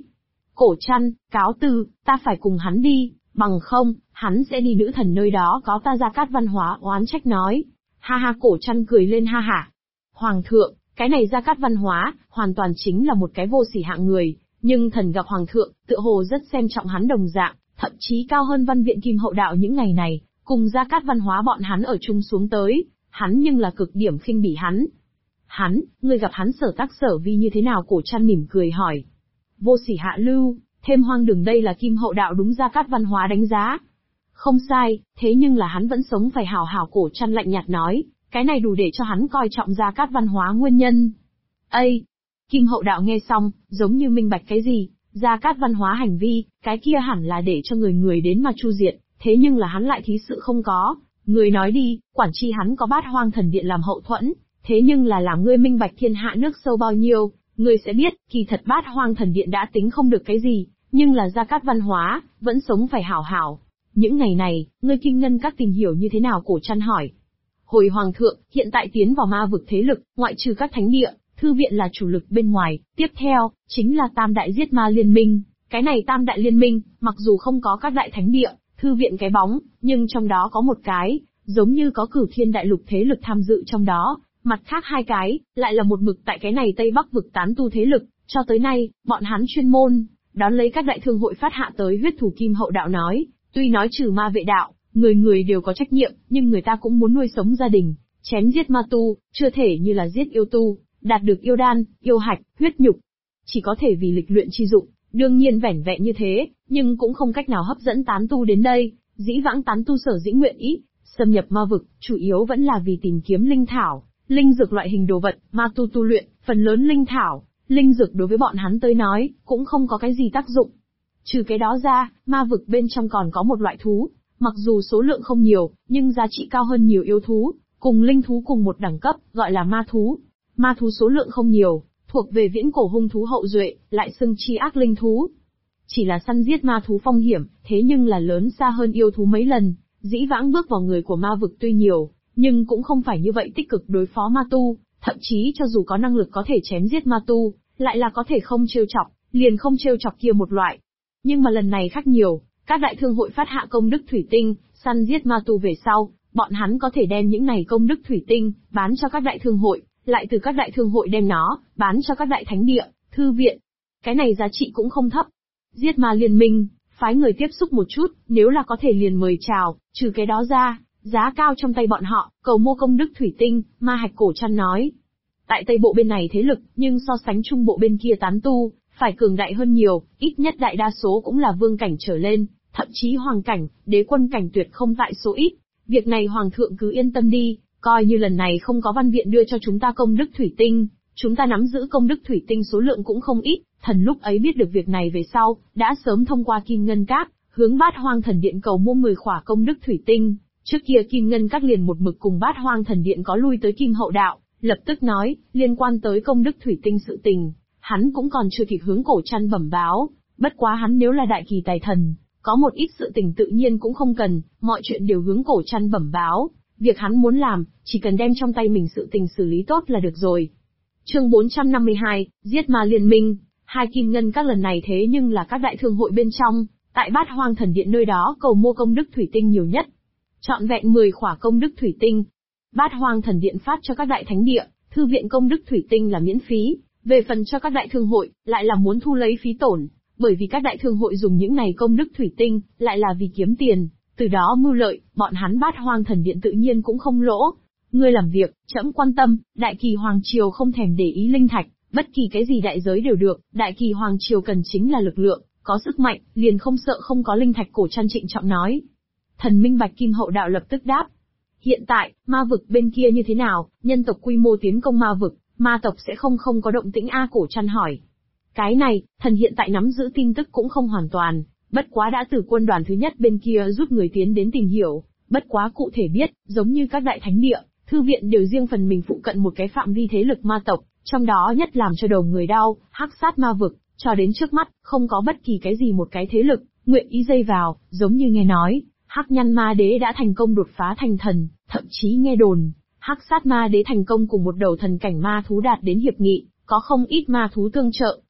Cổ Trăn, cáo từ, ta phải cùng hắn đi, bằng không, hắn sẽ đi nữ thần nơi đó có ta. Gia Cát Văn Hóa oán trách nói. Ha ha, Cổ Trăn cười lên ha hả. Hoàng thượng, cái này Gia Cát Văn Hóa, hoàn toàn chính là một cái vô sỉ hạng người, nhưng thần gặp Hoàng thượng, tựa hồ rất xem trọng hắn đồng dạng, thậm chí cao hơn Văn Viện Kim Hậu Đạo những ngày này, cùng Gia Cát Văn Hóa bọn hắn ở chung xuống tới, hắn nhưng là cực điểm khinh bỉ hắn. Hắn, ngươi gặp hắn sở tác sở vi như thế nào? Cổ Trăn mỉm cười hỏi. Vô sỉ hạ lưu, thêm hoang đường, đây là Kim Hậu Đạo đúng Gia Cát Văn Hóa đánh giá. Không sai, thế nhưng là hắn vẫn sống phải hảo hảo. Cổ Trăn lạnh nhạt nói, cái này đủ để cho hắn coi trọng Gia Cát Văn Hóa nguyên nhân. Ây! Kim Hậu Đạo nghe xong, giống như minh bạch cái gì, Gia Cát Văn Hóa hành vi, cái kia hẳn là để cho người đến mà chu diệt, thế nhưng là hắn lại thí sự không có. Người nói đi, quản chi hắn có Bát Hoang Thần Điện làm hậu thuẫn, thế nhưng là làm ngươi minh bạch thiên hạ nước sâu bao nhiêu, ngươi sẽ biết, kỳ thật Bát Hoang Thần Điện đã tính không được cái gì, nhưng là Gia Cát Văn Hóa, vẫn sống phải hảo hảo. Những ngày này, ngươi Kim Ngân Các tìm hiểu như thế nào? Cổ Trăn hỏi. Hồi Hoàng thượng, hiện tại tiến vào ma vực thế lực, ngoại trừ các thánh địa, thư viện là chủ lực bên ngoài, tiếp theo, chính là Tam Đại Giết Ma Liên Minh. Cái này Tam Đại Liên Minh, mặc dù không có các đại thánh địa, thư viện cái bóng, nhưng trong đó có một cái, giống như có Cửu Thiên Đại Lục thế lực tham dự trong đó, mặt khác hai cái, lại là một mực tại cái này Tây Bắc vực tán tu thế lực, cho tới nay, bọn hắn chuyên môn, đón lấy các đại thương hội phát hạ tới huyết thủ. Kim Hậu Đạo nói, tuy nói trừ ma vệ đạo, người đều có trách nhiệm, nhưng người ta cũng muốn nuôi sống gia đình, chém giết ma tu, chưa thể như là giết yêu tu, đạt được yêu đan, yêu hạch, huyết nhục. Chỉ có thể vì lịch luyện chi dụng, đương nhiên vẻn vẹn như thế, nhưng cũng không cách nào hấp dẫn tán tu đến đây. Dĩ vãng tán tu sở dĩ nguyện ý xâm nhập ma vực, chủ yếu vẫn là vì tìm kiếm linh thảo, linh dược loại hình đồ vật. Ma tu tu luyện, phần lớn linh thảo, linh dược đối với bọn hắn tới nói, cũng không có cái gì tác dụng. Trừ cái đó ra, ma vực bên trong còn có một loại thú, mặc dù số lượng không nhiều, nhưng giá trị cao hơn nhiều yêu thú, cùng linh thú cùng một đẳng cấp, gọi là ma thú. Ma thú số lượng không nhiều, thuộc về viễn cổ hung thú hậu duệ, lại xưng chi ác linh thú. Chỉ là săn giết ma thú phong hiểm, thế nhưng là lớn xa hơn yêu thú mấy lần. Dĩ vãng bước vào người của ma vực tuy nhiều, nhưng cũng không phải như vậy tích cực đối phó ma tu, thậm chí cho dù có năng lực có thể chém giết ma tu, lại là có thể không trêu chọc, liền không trêu chọc kia một loại. Nhưng mà lần này khác nhiều, các đại thương hội phát hạ công đức thủy tinh, săn giết ma tu về sau, bọn hắn có thể đem những này công đức thủy tinh, bán cho các đại thương hội, lại từ các đại thương hội đem nó, bán cho các đại thánh địa, thư viện. Cái này giá trị cũng không thấp. Giết ma liên minh, phái người tiếp xúc một chút, nếu là có thể liền mời chào, trừ cái đó ra, giá cao trong tay bọn họ, cầu mua công đức thủy tinh. Ma Hạch Cổ Trăn nói. Tại Tây Bộ bên này thế lực, nhưng so sánh Trung Bộ bên kia tán tu, phải cường đại hơn nhiều, ít nhất đại đa số cũng là vương cảnh trở lên, thậm chí hoàng cảnh, đế quân cảnh tuyệt không tại số ít. Việc này Hoàng thượng cứ yên tâm đi, coi như lần này không có văn viện đưa cho chúng ta công đức thủy tinh, chúng ta nắm giữ công đức thủy tinh số lượng cũng không ít. Thần lúc ấy biết được việc này về sau, đã sớm thông qua Kim Ngân Các, hướng Bát Hoang Thần Điện cầu mua 10 khỏa công đức thủy tinh. Trước kia Kim Ngân Các liền một mực cùng Bát Hoang Thần Điện có lui tới Kim Hậu Đạo, lập tức nói, liên quan tới công đức thủy tinh sự tình, hắn cũng còn chưa kịp hướng Cổ Trăn bẩm báo, bất quá hắn nếu là đại kỳ tài thần, có một ít sự tình tự nhiên cũng không cần, mọi chuyện đều hướng Cổ Trăn bẩm báo, việc hắn muốn làm, chỉ cần đem trong tay mình sự tình xử lý tốt là được rồi. Chương 452, Giết Ma Liên Minh. Hai Kim Ngân Các lần này thế nhưng là các đại thương hội bên trong, tại Bát Hoang Thần Điện nơi đó cầu mua công đức thủy tinh nhiều nhất. Trọn vẹn 10 khỏa công đức thủy tinh. Bát Hoang Thần Điện phát cho các đại thánh địa, thư viện công đức thủy tinh là miễn phí, về phần cho các đại thương hội, lại là muốn thu lấy phí tổn, bởi vì các đại thương hội dùng những này công đức thủy tinh, lại là vì kiếm tiền, từ đó mưu lợi, bọn hắn Bát Hoang Thần Điện tự nhiên cũng không lỗ. Ngươi làm việc, trẫm quan tâm, Đại Kỳ Hoàng Triều không thèm để ý linh thạch, bất kỳ cái gì đại giới đều được, Đại Kỳ Hoàng Triều cần chính là lực lượng, có sức mạnh, liền không sợ không có linh thạch. Cổ Trăn trịnh trọng nói. Thần minh bạch. Kim Hậu Đạo lập tức đáp. Hiện tại, ma vực bên kia như thế nào? Nhân tộc quy mô tiến công ma vực, ma tộc sẽ không có động tĩnh a? Cổ Trăn hỏi. Cái này, thần hiện tại nắm giữ tin tức cũng không hoàn toàn, bất quá đã từ quân đoàn thứ nhất bên kia rút người tiến đến tìm hiểu, bất quá cụ thể biết, giống như các đại thánh địa, thư viện đều riêng phần mình phụ cận một cái phạm vi thế lực ma tộc, trong đó nhất làm cho đầu người đau, Hắc Sát Ma Vực, cho đến trước mắt, không có bất kỳ cái gì một cái thế lực nguyện ý dây vào, giống như nghe nói, Hắc Nhăn Ma Đế đã thành công đột phá thành thần, thậm chí nghe đồn, Hắc Sát Ma Đế thành công cùng một đầu thần cảnh ma thú đạt đến hiệp nghị, có không ít ma thú tương trợ,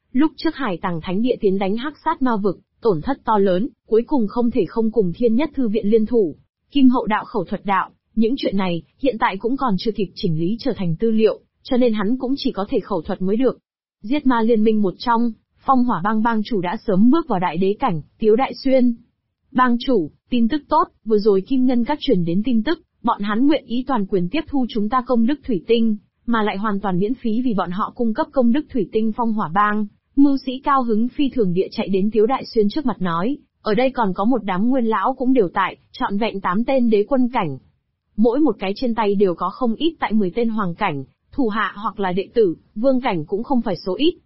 Lúc trước Hải Tàng Thánh Địa tiến đánh Hắc Sát Ma Vực, tổn thất to lớn, cuối cùng không thể không cùng Thiên Nhất Thư Viện liên thủ. Kim Hậu Đạo Khẩu Thuật Đạo, những chuyện này, hiện tại cũng còn chưa kịp chỉnh lý trở thành tư liệu, cho nên hắn cũng chỉ có thể khẩu thuật mới được. Giết Ma Liên Minh một trong, Phong Hỏa Bang bang chủ đã sớm bước vào đại đế cảnh, Tiếu Đại Xuyên. Bang chủ, tin tức tốt, vừa rồi Kim Ngân Các truyền đến tin tức, bọn hắn nguyện ý toàn quyền tiếp thu chúng ta công đức thủy tinh, mà lại hoàn toàn miễn phí vì bọn họ cung cấp công đức thủy tinh Phong Hỏa Bang. Mưu sĩ cao hứng phi thường địa chạy đến Tiếu Đại Xuyên trước mặt nói, ở đây còn có một đám nguyên lão cũng đều tại, trọn vẹn 8 tên đế quân cảnh. Mỗi một cái trên tay đều có không ít tại 10 tên hoàng cảnh, thủ hạ hoặc là đệ tử, vương cảnh cũng không phải số ít.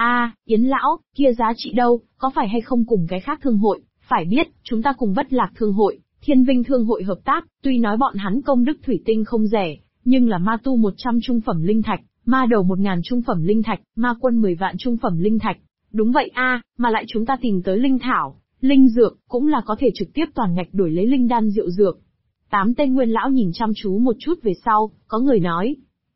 Yến lão, kia giá trị đâu, có phải hay không cùng cái khác thương hội, phải biết, chúng ta cùng Bất Lạc thương hội, Thiên Vinh thương hội hợp tác, tuy nói bọn hắn công đức thủy tinh không rẻ, nhưng là ma tu 100 trung phẩm linh thạch, ma đầu 1000 trung phẩm linh thạch, ma quân 10 vạn trung phẩm linh thạch. Đúng vậy mà lại chúng ta tìm tới linh thảo, linh dược, cũng là có thể trực tiếp toàn ngạch đổi lấy linh đan rượu dược. 8 tên nguyên lão nhìn chăm chú một chút về sau, có người nói.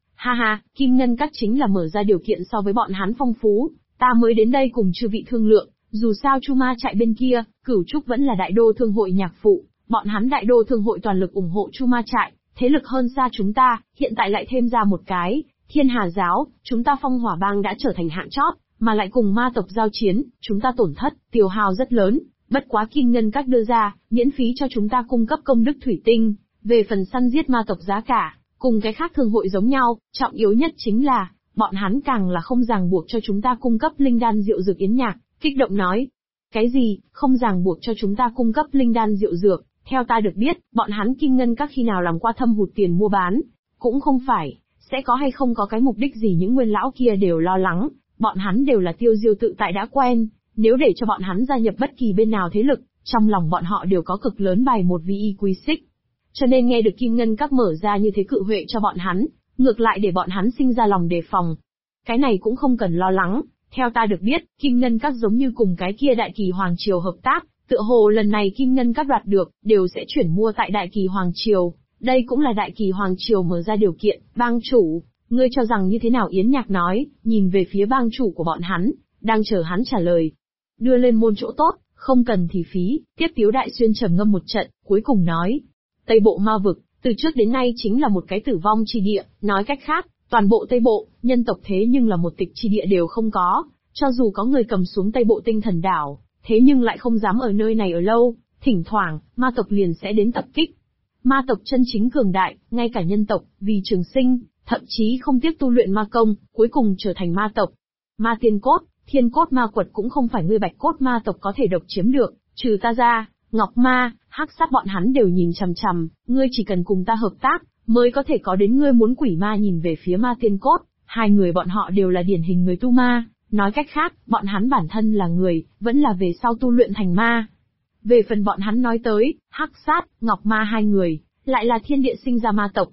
Ha, Kim Ngân Các chính là mở ra điều kiện so với bọn hắn phong phú, ta mới đến đây cùng chư vị thương lượng, dù sao Chu Ma Trại bên kia, Cửu Trúc vẫn là đại đô thương hội nhạc phụ, bọn hắn đại đô thương hội toàn lực ủng hộ Chu Ma Trại, thế lực hơn xa chúng ta, hiện tại lại thêm ra một cái, Thiên Hà Giáo, chúng ta Phong Hỏa Bang đã trở thành hạng chót, mà lại cùng ma tộc giao chiến, chúng ta tổn thất, tiêu hao rất lớn, bất quá Kim Ngân Các đưa ra, miễn phí cho chúng ta cung cấp công đức thủy tinh, về phần săn giết ma tộc giá cả, cùng cái khác thương hội giống nhau, trọng yếu nhất chính là, bọn hắn càng là không ràng buộc cho chúng ta cung cấp linh đan rượu dược yến nhạc, kích động nói. Cái gì, không ràng buộc cho chúng ta cung cấp linh đan rượu dược, theo ta được biết, bọn hắn Kim Ngân Các khi nào làm qua thâm hụt tiền mua bán, cũng không phải, sẽ có hay không có cái mục đích gì những nguyên lão kia đều lo lắng, bọn hắn đều là tiêu diêu tự tại đã quen, nếu để cho bọn hắn gia nhập bất kỳ bên nào thế lực, trong lòng bọn họ đều có cực lớn bài một vi y quy xích. Cho nên nghe được Kim Ngân Các mở ra như thế cự huệ cho bọn hắn, ngược lại để bọn hắn sinh ra lòng đề phòng. Cái này cũng không cần lo lắng, theo ta được biết, Kim Ngân Các giống như cùng cái kia Đại Kỳ Hoàng Triều hợp tác, tựa hồ lần này Kim Ngân Các đoạt được, đều sẽ chuyển mua tại Đại Kỳ Hoàng Triều, đây cũng là Đại Kỳ Hoàng Triều mở ra điều kiện, bang chủ, ngươi cho rằng như thế nào Yến Nhạc nói, nhìn về phía bang chủ của bọn hắn, đang chờ hắn trả lời. Đưa lên môn chỗ tốt, không cần thì phí, tiếp Tiếu Đại Xuyên trầm ngâm một trận, cuối cùng nói. Tây Bộ ma vực, từ trước đến nay chính là một cái tử vong chi địa, nói cách khác, toàn bộ Tây Bộ, nhân tộc thế nhưng là một tịch chi địa đều không có, cho dù có người cầm xuống Tây Bộ tinh thần đảo, thế nhưng lại không dám ở nơi này ở lâu, thỉnh thoảng, ma tộc liền sẽ đến tập kích. Ma tộc chân chính cường đại, ngay cả nhân tộc, vì trường sinh, thậm chí không tiếc tu luyện ma công, cuối cùng trở thành ma tộc. Ma tiên cốt, thiên cốt ma quật cũng không phải ngươi bạch cốt ma tộc có thể độc chiếm được, trừ ta ra, Ngọc Ma, Hắc Sát bọn hắn đều nhìn chằm chằm, ngươi chỉ cần cùng ta hợp tác, mới có thể có đến ngươi muốn quỷ ma nhìn về phía ma tiên cốt, hai người bọn họ đều là điển hình người tu ma, nói cách khác, bọn hắn bản thân là người, vẫn là về sau tu luyện thành ma. Về phần bọn hắn nói tới, Hắc Sát, Ngọc Ma hai người, lại là thiên địa sinh ra ma tộc.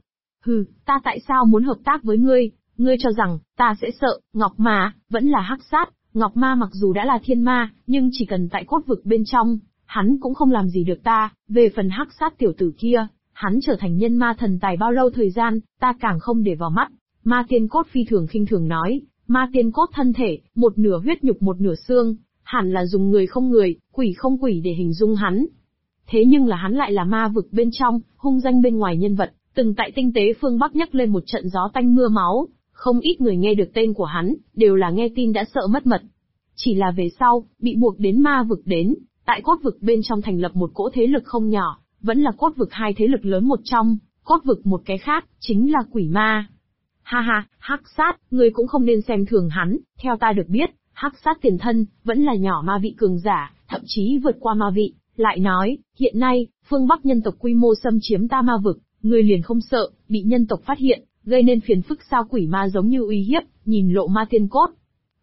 Ta tại sao muốn hợp tác với ngươi, ngươi cho rằng, ta sẽ sợ, Ngọc Ma, vẫn là Hắc Sát, Ngọc Ma mặc dù đã là thiên ma, nhưng chỉ cần tại cốt vực bên trong, hắn cũng không làm gì được ta, về phần Hắc Sát tiểu tử kia, hắn trở thành nhân ma thần tài bao lâu thời gian, ta càng không để vào mắt. Ma tiên cốt phi thường khinh thường nói, ma tiên cốt thân thể, một nửa huyết nhục một nửa xương, hẳn là dùng người không người, quỷ không quỷ để hình dung hắn. Thế nhưng là hắn lại là ma vực bên trong, hung danh bên ngoài nhân vật, từng tại tinh tế phương Bắc nhắc lên một trận gió tanh mưa máu, không ít người nghe được tên của hắn, đều là nghe tin đã sợ mất mật. Chỉ là về sau, bị buộc đến ma vực đến, tại cốt vực bên trong thành lập một cỗ thế lực không nhỏ, vẫn là cốt vực hai thế lực lớn một trong, cốt vực một cái khác, chính là quỷ ma. Ha, Hắc Sát, ngươi cũng không nên xem thường hắn, theo ta được biết, Hắc Sát tiền thân, vẫn là nhỏ ma vị cường giả, thậm chí vượt qua ma vị, lại nói, hiện nay, phương Bắc nhân tộc quy mô xâm chiếm ta ma vực, ngươi liền không sợ, bị nhân tộc phát hiện, gây nên phiền phức sao quỷ ma giống như uy hiếp, nhìn lộ ma tiên cốt.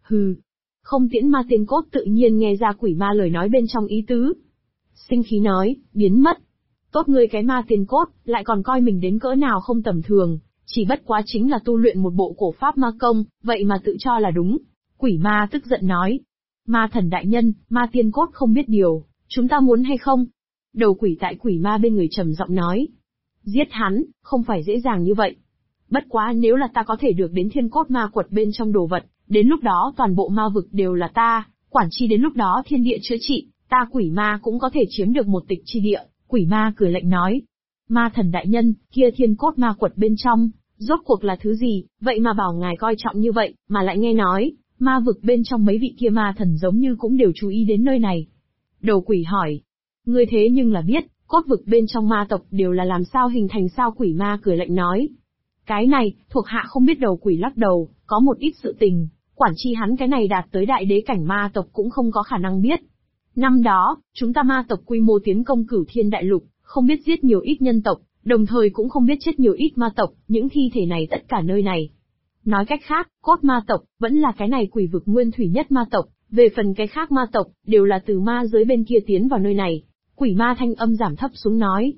Không tiễn ma tiên cốt tự nhiên nghe ra quỷ ma lời nói bên trong ý tứ. Sinh khí nói, biến mất. Tốt ngươi cái ma tiên cốt, lại còn coi mình đến cỡ nào không tầm thường, chỉ bất quá chính là tu luyện một bộ cổ pháp ma công, vậy mà tự cho là đúng. Quỷ ma tức giận nói. Ma thần đại nhân, ma tiên cốt không biết điều, chúng ta muốn hay không? Đầu quỷ tại quỷ ma bên người trầm giọng nói. Giết hắn, không phải dễ dàng như vậy. Bất quá nếu là ta có thể được đến thiên cốt ma quật bên trong đồ vật, Đến lúc đó toàn bộ ma vực đều là ta, quản chi đến lúc đó thiên địa chữa trị, ta quỷ ma cũng có thể chiếm được một tịch chi địa. Quỷ ma cười lạnh nói. Ma thần đại nhân, kia thiên cốt ma quật bên trong, rốt cuộc là thứ gì, vậy mà bảo ngài coi trọng như vậy, mà lại nghe nói, ma vực bên trong mấy vị kia ma thần giống như cũng đều chú ý đến nơi này. Đầu quỷ hỏi. Ngươi thế nhưng là biết, cốt vực bên trong ma tộc đều là làm sao hình thành sao? Quỷ ma cười lạnh nói. Cái này, thuộc hạ không biết. Đầu quỷ lắc đầu, có một ít sự tình, quản chi hắn cái này đạt tới đại đế cảnh ma tộc cũng không có khả năng biết. Năm đó, chúng ta ma tộc quy mô tiến công Cửu Thiên Đại Lục, không biết giết nhiều ít nhân tộc, đồng thời cũng không biết chết nhiều ít ma tộc, những thi thể này tất cả nơi này. Nói cách khác, cốt ma tộc, vẫn là cái này quỷ vực nguyên thủy nhất ma tộc, về phần cái khác ma tộc, đều là từ ma giới bên kia tiến vào nơi này. Quỷ ma thanh âm giảm thấp xuống nói.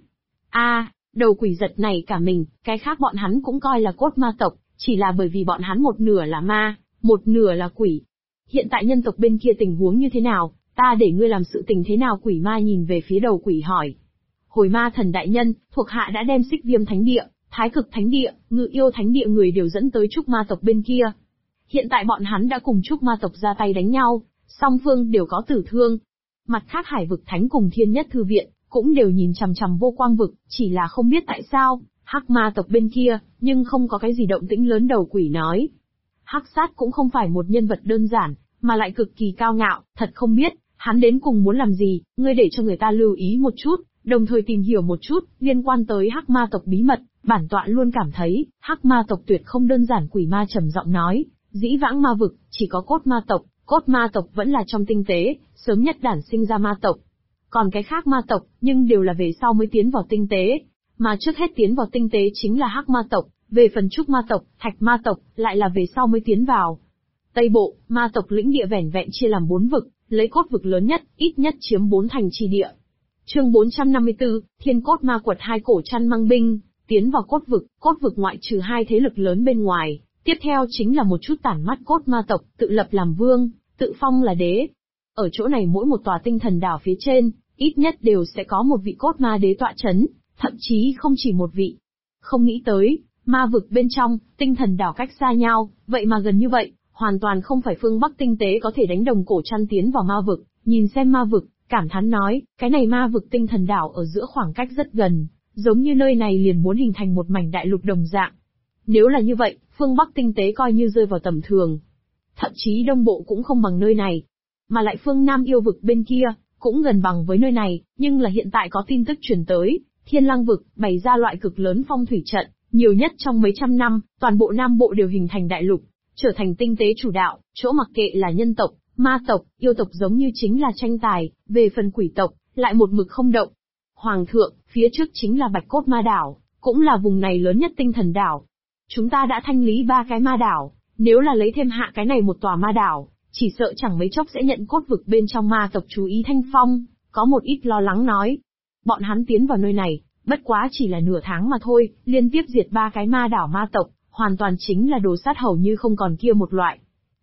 Đầu quỷ giật này cả mình, cái khác bọn hắn cũng coi là cốt ma tộc, chỉ là bởi vì bọn hắn một nửa là ma, một nửa là quỷ. Hiện tại nhân tộc bên kia tình huống như thế nào, ta để ngươi làm sự tình thế nào? Quỷ ma nhìn về phía đầu quỷ hỏi. Hồi ma thần đại nhân, thuộc hạ đã đem Xích Viêm Thánh Địa, Thái Cực Thánh Địa, Ngự Yêu Thánh Địa người đều dẫn tới Trúc ma tộc bên kia. Hiện tại bọn hắn đã cùng Trúc ma tộc ra tay đánh nhau, song phương đều có tử thương. Mặt khác Hải Vực Thánh cùng Thiên Nhất Thư Viện, cũng đều nhìn chằm chằm Vô Quang Vực, chỉ là không biết tại sao, Hắc ma tộc bên kia, nhưng không có cái gì động tĩnh lớn. Đầu quỷ nói. Hắc sát cũng không phải một nhân vật đơn giản, mà lại cực kỳ cao ngạo, thật không biết, hắn đến cùng muốn làm gì, ngươi để cho người ta lưu ý một chút, đồng thời tìm hiểu một chút, liên quan tới Hắc ma tộc bí mật, bản tọa luôn cảm thấy, Hắc ma tộc tuyệt không đơn giản. Quỷ ma trầm giọng nói, dĩ vãng ma vực, chỉ có cốt ma tộc vẫn là trong tinh tế, sớm nhất đản sinh ra ma tộc. Còn cái khác ma tộc, nhưng đều là về sau mới tiến vào tinh tế, mà trước hết tiến vào tinh tế chính là Hắc ma tộc, về phần Trúc ma tộc, Thạch ma tộc, lại là về sau mới tiến vào. Tây Bộ, ma tộc lĩnh địa vẻn vẹn chia làm 4 vực, lấy cốt vực lớn nhất, ít nhất chiếm 4 thành chi địa. Chương 454, Thiên Cốt Ma Quật. Hai cổ chăn mang binh, tiến vào cốt vực ngoại trừ hai thế lực lớn bên ngoài, tiếp theo chính là một chút tản mắt cốt ma tộc, tự lập làm vương, tự phong là đế. Ở chỗ này mỗi một tòa tinh thần đảo phía trên, ít nhất đều sẽ có một vị cốt ma đế tọa chấn, thậm chí không chỉ một vị. Không nghĩ tới, ma vực bên trong, tinh thần đảo cách xa nhau, vậy mà gần như vậy, hoàn toàn không phải phương Bắc tinh tế có thể đánh đồng. Cổ chăn tiến vào ma vực, nhìn xem ma vực, cảm thán nói, cái này ma vực tinh thần đảo ở giữa khoảng cách rất gần, giống như nơi này liền muốn hình thành một mảnh đại lục đồng dạng. Nếu là như vậy, phương Bắc tinh tế coi như rơi vào tầm thường. Thậm chí Đông Bộ cũng không bằng nơi này. Mà lại phương Nam yêu vực bên kia, cũng gần bằng với nơi này, nhưng là hiện tại có tin tức truyền tới, Thiên Lăng vực, bày ra loại cực lớn phong thủy trận, nhiều nhất trong mấy trăm năm, toàn bộ Nam Bộ đều hình thành đại lục, trở thành tinh tế chủ đạo, chỗ mặc kệ là nhân tộc, ma tộc, yêu tộc giống như chính là tranh tài, về phần quỷ tộc, lại một mực không động. Hoàng thượng, phía trước chính là Bạch Cốt Ma Đảo, cũng là vùng này lớn nhất tinh thần đảo. Chúng ta đã thanh lý 3 cái ma đảo, nếu là lấy thêm hạ cái này một tòa ma đảo, chỉ sợ chẳng mấy chốc sẽ nhận cốt vực bên trong ma tộc chú ý. Thanh Phong, có một ít lo lắng nói. Bọn hắn tiến vào nơi này, bất quá chỉ là nửa tháng mà thôi, liên tiếp diệt 3 cái ma đảo ma tộc, hoàn toàn chính là đồ sát hầu như không còn kia một loại.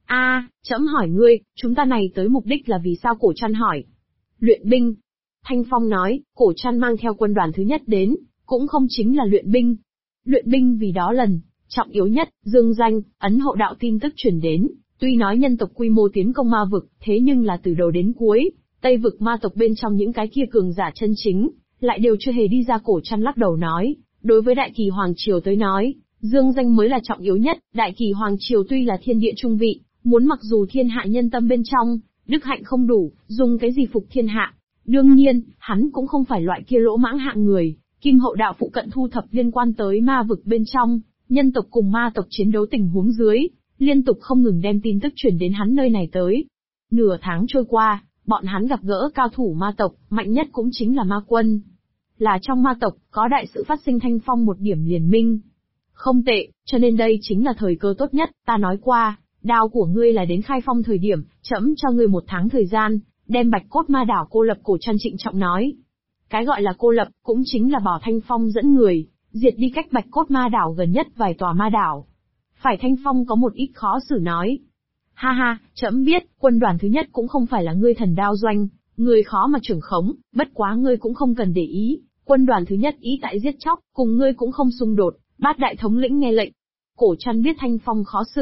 Trẫm hỏi ngươi, chúng ta này tới mục đích là vì sao? Cổ Trăn hỏi. Luyện binh. Thanh Phong nói, Cổ Trăn mang theo quân đoàn thứ nhất đến, cũng không chính là luyện binh. Luyện binh vì đó lần, trọng yếu nhất, dương danh, ấn hộ đạo tin tức truyền đến, tuy nói nhân tộc quy mô tiến công ma vực, thế nhưng là từ đầu đến cuối, Tây vực ma tộc bên trong những cái kia cường giả chân chính, lại đều chưa hề đi ra. Cổ Trăn lắc đầu nói, đối với Đại Kỳ Hoàng Triều tới nói, dương danh mới là trọng yếu nhất. Đại Kỳ Hoàng Triều tuy là thiên địa trung vị, muốn mặc dù thiên hạ nhân tâm bên trong, đức hạnh không đủ, dùng cái gì phục thiên hạ. Đương nhiên, hắn cũng không phải loại kia lỗ mãng hạng người. Kim Hậu đạo phụ cận thu thập liên quan tới ma vực bên trong, nhân tộc cùng ma tộc chiến đấu tình huống dưới, liên tục không ngừng đem tin tức truyền đến hắn nơi này tới. Nửa tháng trôi qua, bọn hắn gặp gỡ cao thủ ma tộc, mạnh nhất cũng chính là ma quân. Là trong ma tộc, có đại sự phát sinh. Thanh Phong một điểm liền minh. Không tệ, cho nên đây chính là thời cơ tốt nhất. Ta nói qua, đao của ngươi là đến khai phong thời điểm, trẫm cho ngươi 1 tháng thời gian, đem Bạch Cốt Ma Đảo cô lập. Cổ Trăn trịnh trọng nói. Cái gọi là cô lập, cũng chính là bảo Thanh Phong dẫn người, diệt đi cách Bạch Cốt Ma Đảo gần nhất vài tòa ma đảo. Phải. Thanh Phong có một ít khó xử nói. Ha ha, trẫm biết, quân đoàn thứ nhất cũng không phải là ngươi Thần Đao Doanh, ngươi khó mà trưởng khống, bất quá ngươi cũng không cần để ý, quân đoàn thứ nhất ý tại giết chóc, cùng ngươi cũng không xung đột. Bát đại thống lĩnh nghe lệnh. Cổ Trăn biết Thanh Phong khó xử,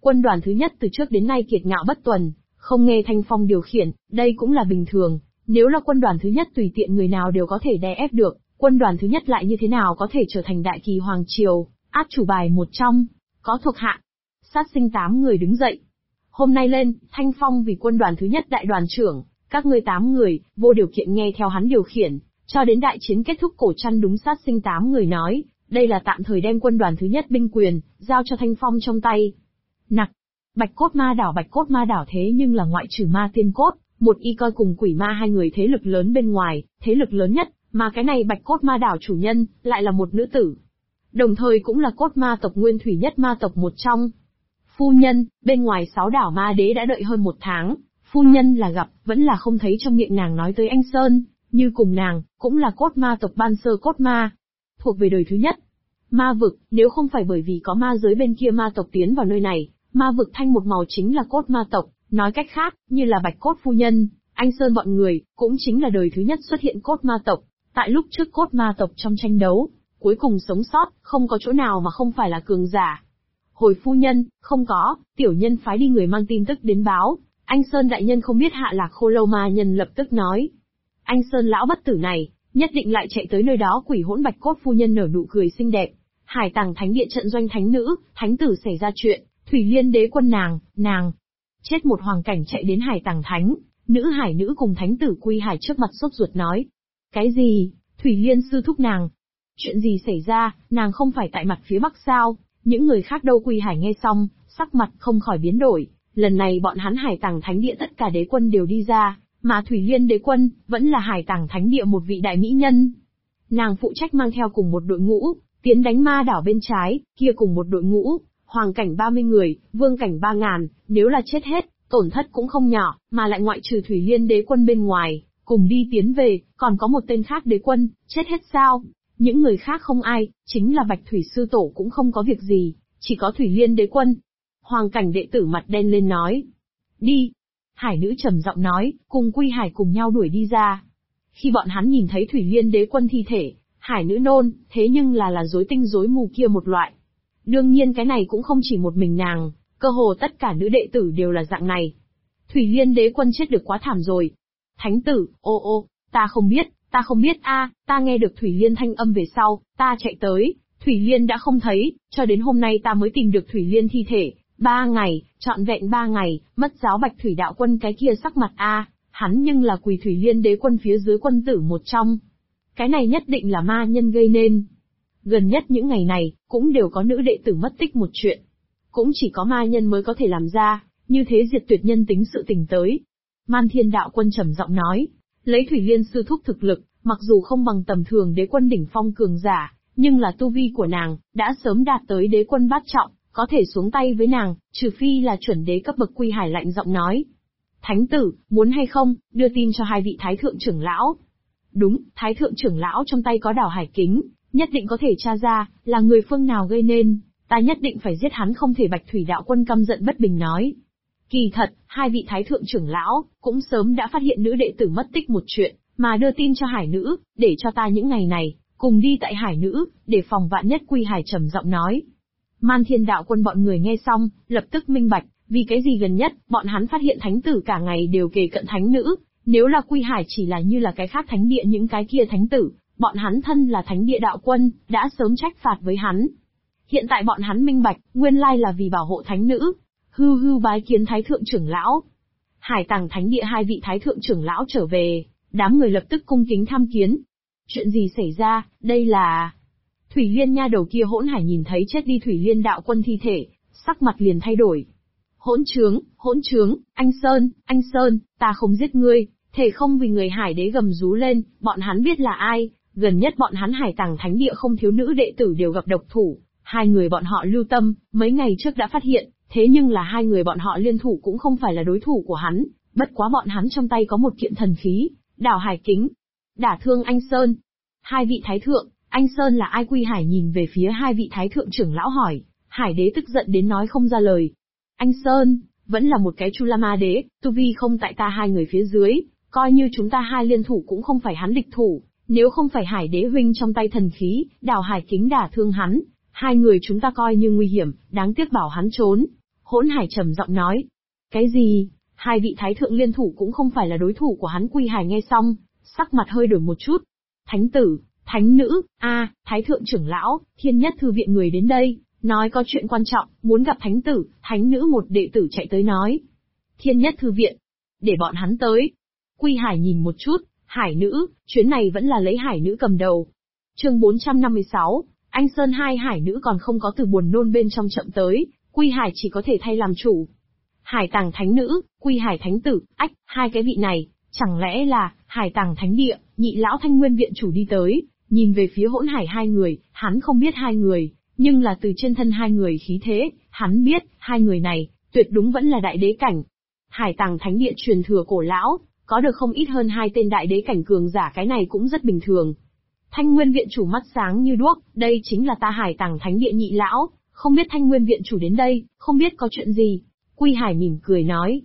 Quân đoàn thứ nhất từ trước đến nay kiệt ngạo bất tuần, không nghe Thanh Phong điều khiển, đây cũng là bình thường. Nếu là quân đoàn thứ nhất tùy tiện người nào đều có thể đè ép được, quân đoàn thứ nhất lại như thế nào có thể trở thành đại kỳ hoàng triều, át chủ bài một trong, có thuộc hạ. Sát sinh 8 người đứng dậy. Hôm nay lên, Thanh Phong vì quân đoàn thứ nhất đại đoàn trưởng, các ngươi 8 người, vô điều kiện nghe theo hắn điều khiển, cho đến đại chiến kết thúc. Cổ Trăn đúng sát sinh 8 người nói, đây là tạm thời đem quân đoàn thứ nhất binh quyền, giao cho Thanh Phong trong tay. Nặc, Bạch Cốt Ma Đảo thế nhưng là ngoại trừ Ma Tiên Cốt, một y coi cùng Quỷ Ma hai người thế lực lớn bên ngoài, thế lực lớn nhất, mà cái này Bạch Cốt Ma Đảo chủ nhân, lại là một nữ tử. Đồng thời cũng là cốt ma tộc nguyên thủy nhất ma tộc một trong. Phu nhân, bên ngoài 6 đảo ma đế đã đợi hơn 1 tháng, phu nhân là gặp, vẫn là không thấy trong miệng nàng nói tới anh Sơn, như cùng nàng, cũng là cốt ma tộc ban sơ cốt ma. Thuộc về đời thứ nhất. Ma vực, nếu không phải bởi vì có ma giới bên kia ma tộc tiến vào nơi này, ma vực thanh một màu chính là cốt ma tộc, nói cách khác, như là Bạch Cốt phu nhân, anh Sơn bọn người, cũng chính là đời thứ nhất xuất hiện cốt ma tộc. Tại lúc trước cốt ma tộc trong tranh đấu, cuối cùng sống sót, không có chỗ nào mà không phải là cường giả. Hồi phu nhân, không có, tiểu nhân phái đi người mang tin tức đến báo, anh Sơn đại nhân không biết hạ lạc khô lâu ma nhân lập tức nói. Anh Sơn lão bất tử này, nhất định lại chạy tới nơi đó. Quỷ hỗn Bạch Cốt phu nhân nở nụ cười xinh đẹp. Hải Tàng Thánh Địa trận doanh thánh nữ, thánh tử xảy ra chuyện, Thủy Liên đế quân nàng. Chết một hoàng cảnh chạy đến Hải Tàng Thánh, hải nữ cùng thánh tử Quy Hải trước mặt sốt ruột nói. Cái gì, Thủy Liên sư thúc nàng? Chuyện gì xảy ra, nàng không phải tại mặt phía bắc sao? Những người khác đâu? Quy Hải nghe xong, sắc mặt không khỏi biến đổi. Lần này bọn hắn Hải Tàng Thánh Địa tất cả đế quân đều đi ra, mà Thủy Liên đế quân, vẫn là Hải Tàng Thánh Địa một vị đại mỹ nhân. Nàng phụ trách mang theo cùng một đội ngũ, tiến đánh ma đảo bên trái, kia cùng một đội ngũ, hoàng cảnh 30 người, vương cảnh 3.000, nếu là chết hết, tổn thất cũng không nhỏ, mà lại ngoại trừ Thủy Liên đế quân bên ngoài, cùng đi tiến về, còn có một tên khác đế quân, chết hết sao? Những người khác không ai, chính là Bạch Thủy sư tổ cũng không có việc gì, chỉ có Thủy Liên đế quân. Hoàng cảnh đệ tử mặt đen lên nói. Đi. Hải nữ trầm giọng nói, cùng Quy Hải cùng nhau đuổi đi ra. Khi bọn hắn nhìn thấy Thủy Liên đế quân thi thể, hải nữ nôn, thế nhưng là rối tinh rối mù kia một loại. Đương nhiên cái này cũng không chỉ một mình nàng, cơ hồ tất cả nữ đệ tử đều là dạng này. Thủy Liên đế quân chết được quá thảm rồi. Thánh tử, ô, ta không biết a, ta nghe được Thủy Liên thanh âm về sau, ta chạy tới, Thủy Liên đã không thấy, cho đến hôm nay ta mới tìm được Thủy Liên thi thể. 3 ngày, trọn vẹn 3 ngày, mất giáo Bạch Thủy đạo quân cái kia sắc mặt a, hắn nhưng là quỳ Thủy Liên đế quân phía dưới quân tử một trong. Cái này nhất định là ma nhân gây nên. Gần nhất những ngày này, cũng đều có nữ đệ tử mất tích một chuyện. Cũng chỉ có ma nhân mới có thể làm ra, như thế diệt tuyệt nhân tính sự tình tới. Man Thiên đạo quân trầm giọng nói, lấy Thủy Liên sư thúc thực lực, mặc dù không bằng tầm thường đế quân đỉnh phong cường giả, nhưng là tu vi của nàng, đã sớm đạt tới đế quân bát trọng, có thể xuống tay với nàng, trừ phi là chuẩn đế cấp bậc. Quy Hải lạnh giọng nói. Thánh tử, muốn hay không, đưa tin cho 2 vị thái thượng trưởng lão. Đúng, thái thượng trưởng lão trong tay có đảo hải kính, nhất định có thể tra ra, là người phương nào gây nên, ta nhất định phải giết hắn không thể. Bạch Thủy đạo quân căm giận bất bình nói. Kỳ thật, 2 vị thái thượng trưởng lão, cũng sớm đã phát hiện nữ đệ tử mất tích một chuyện, mà đưa tin cho hải nữ, để cho ta những ngày này, cùng đi tại hải nữ, để phòng vạn nhất. Quy Hải trầm giọng nói. Man Thiên đạo quân bọn người nghe xong, lập tức minh bạch, vì cái gì gần nhất, bọn hắn phát hiện thánh tử cả ngày đều kề cận thánh nữ, nếu là Quy Hải chỉ là như là cái khác thánh địa những cái kia thánh tử, bọn hắn thân là thánh địa đạo quân, đã sớm trách phạt với hắn. Hiện tại bọn hắn minh bạch, nguyên lai là vì bảo hộ thánh nữ. Hưu bái kiến thái thượng trưởng lão. Hải Tàng Thánh Địa 2 vị thái thượng trưởng lão trở về, đám người lập tức cung kính tham kiến. Chuyện gì xảy ra, đây là... Thủy Liên nha đầu kia hỗn hải nhìn thấy chết đi Thủy Liên đạo quân thi thể, sắc mặt liền thay đổi. Hỗn trướng, anh Sơn, ta không giết ngươi, thể không. Vì người hải đế gầm rú lên, bọn hắn biết là ai, gần nhất bọn hắn Hải Tàng Thánh Địa không thiếu nữ đệ tử đều gặp độc thủ, 2 người bọn họ lưu tâm, mấy ngày trước đã phát hiện, thế nhưng là 2 người bọn họ liên thủ cũng không phải là đối thủ của hắn, bất quá bọn hắn trong tay có một kiện thần khí, đảo hải kính. Đả thương anh Sơn. 2 vị thái thượng, anh Sơn là ai? Quy Hải nhìn về phía 2 vị thái thượng trưởng lão hỏi, hải đế tức giận đến nói không ra lời. Anh Sơn, vẫn là một cái Chu La Ma đế, tu vi không tại ta 2 người phía dưới, coi như chúng ta 2 liên thủ cũng không phải hắn địch thủ, nếu không phải hải đế huynh trong tay thần khí, đảo hải kính đả thương hắn, 2 người chúng ta coi như nguy hiểm, đáng tiếc bảo hắn trốn. Hỗn Hải trầm giọng nói. Cái gì? Hai vị thái thượng liên thủ cũng không phải là đối thủ của hắn. Quy Hải nghe xong, sắc mặt hơi đổi một chút. Thánh tử, thánh nữ, thái thượng trưởng lão, Thiên Nhất Thư viện người đến đây, nói có chuyện quan trọng, muốn gặp thánh tử, thánh nữ. Một đệ tử chạy tới nói. Thiên Nhất Thư viện, để bọn hắn tới. Quy Hải nhìn một chút, Hải nữ, chuyến này vẫn là lấy Hải nữ cầm đầu. Chương 456, Anh Sơn hai Hải nữ còn không có từ buồn nôn bên trong chậm tới, Quy Hải chỉ có thể thay làm chủ. Hải Tàng thánh nữ, Quy Hải thánh tử, hai cái vị này, chẳng lẽ là Hải Tàng thánh địa, nhị lão Thanh Nguyên viện chủ đi tới, nhìn về phía Hỗn Hải hai người, hắn không biết hai người, nhưng là từ trên thân hai người khí thế, hắn biết, hai người này, tuyệt đúng vẫn là đại đế cảnh. Hải Tàng thánh địa truyền thừa cổ lão, có được không ít hơn hai tên đại đế cảnh cường giả, cái này cũng rất bình thường. Thanh Nguyên viện chủ mắt sáng như đuốc, đây chính là ta Hải Tàng thánh địa nhị lão, không biết Thanh Nguyên viện chủ đến đây, không biết có chuyện gì. Quy Hải mỉm cười nói.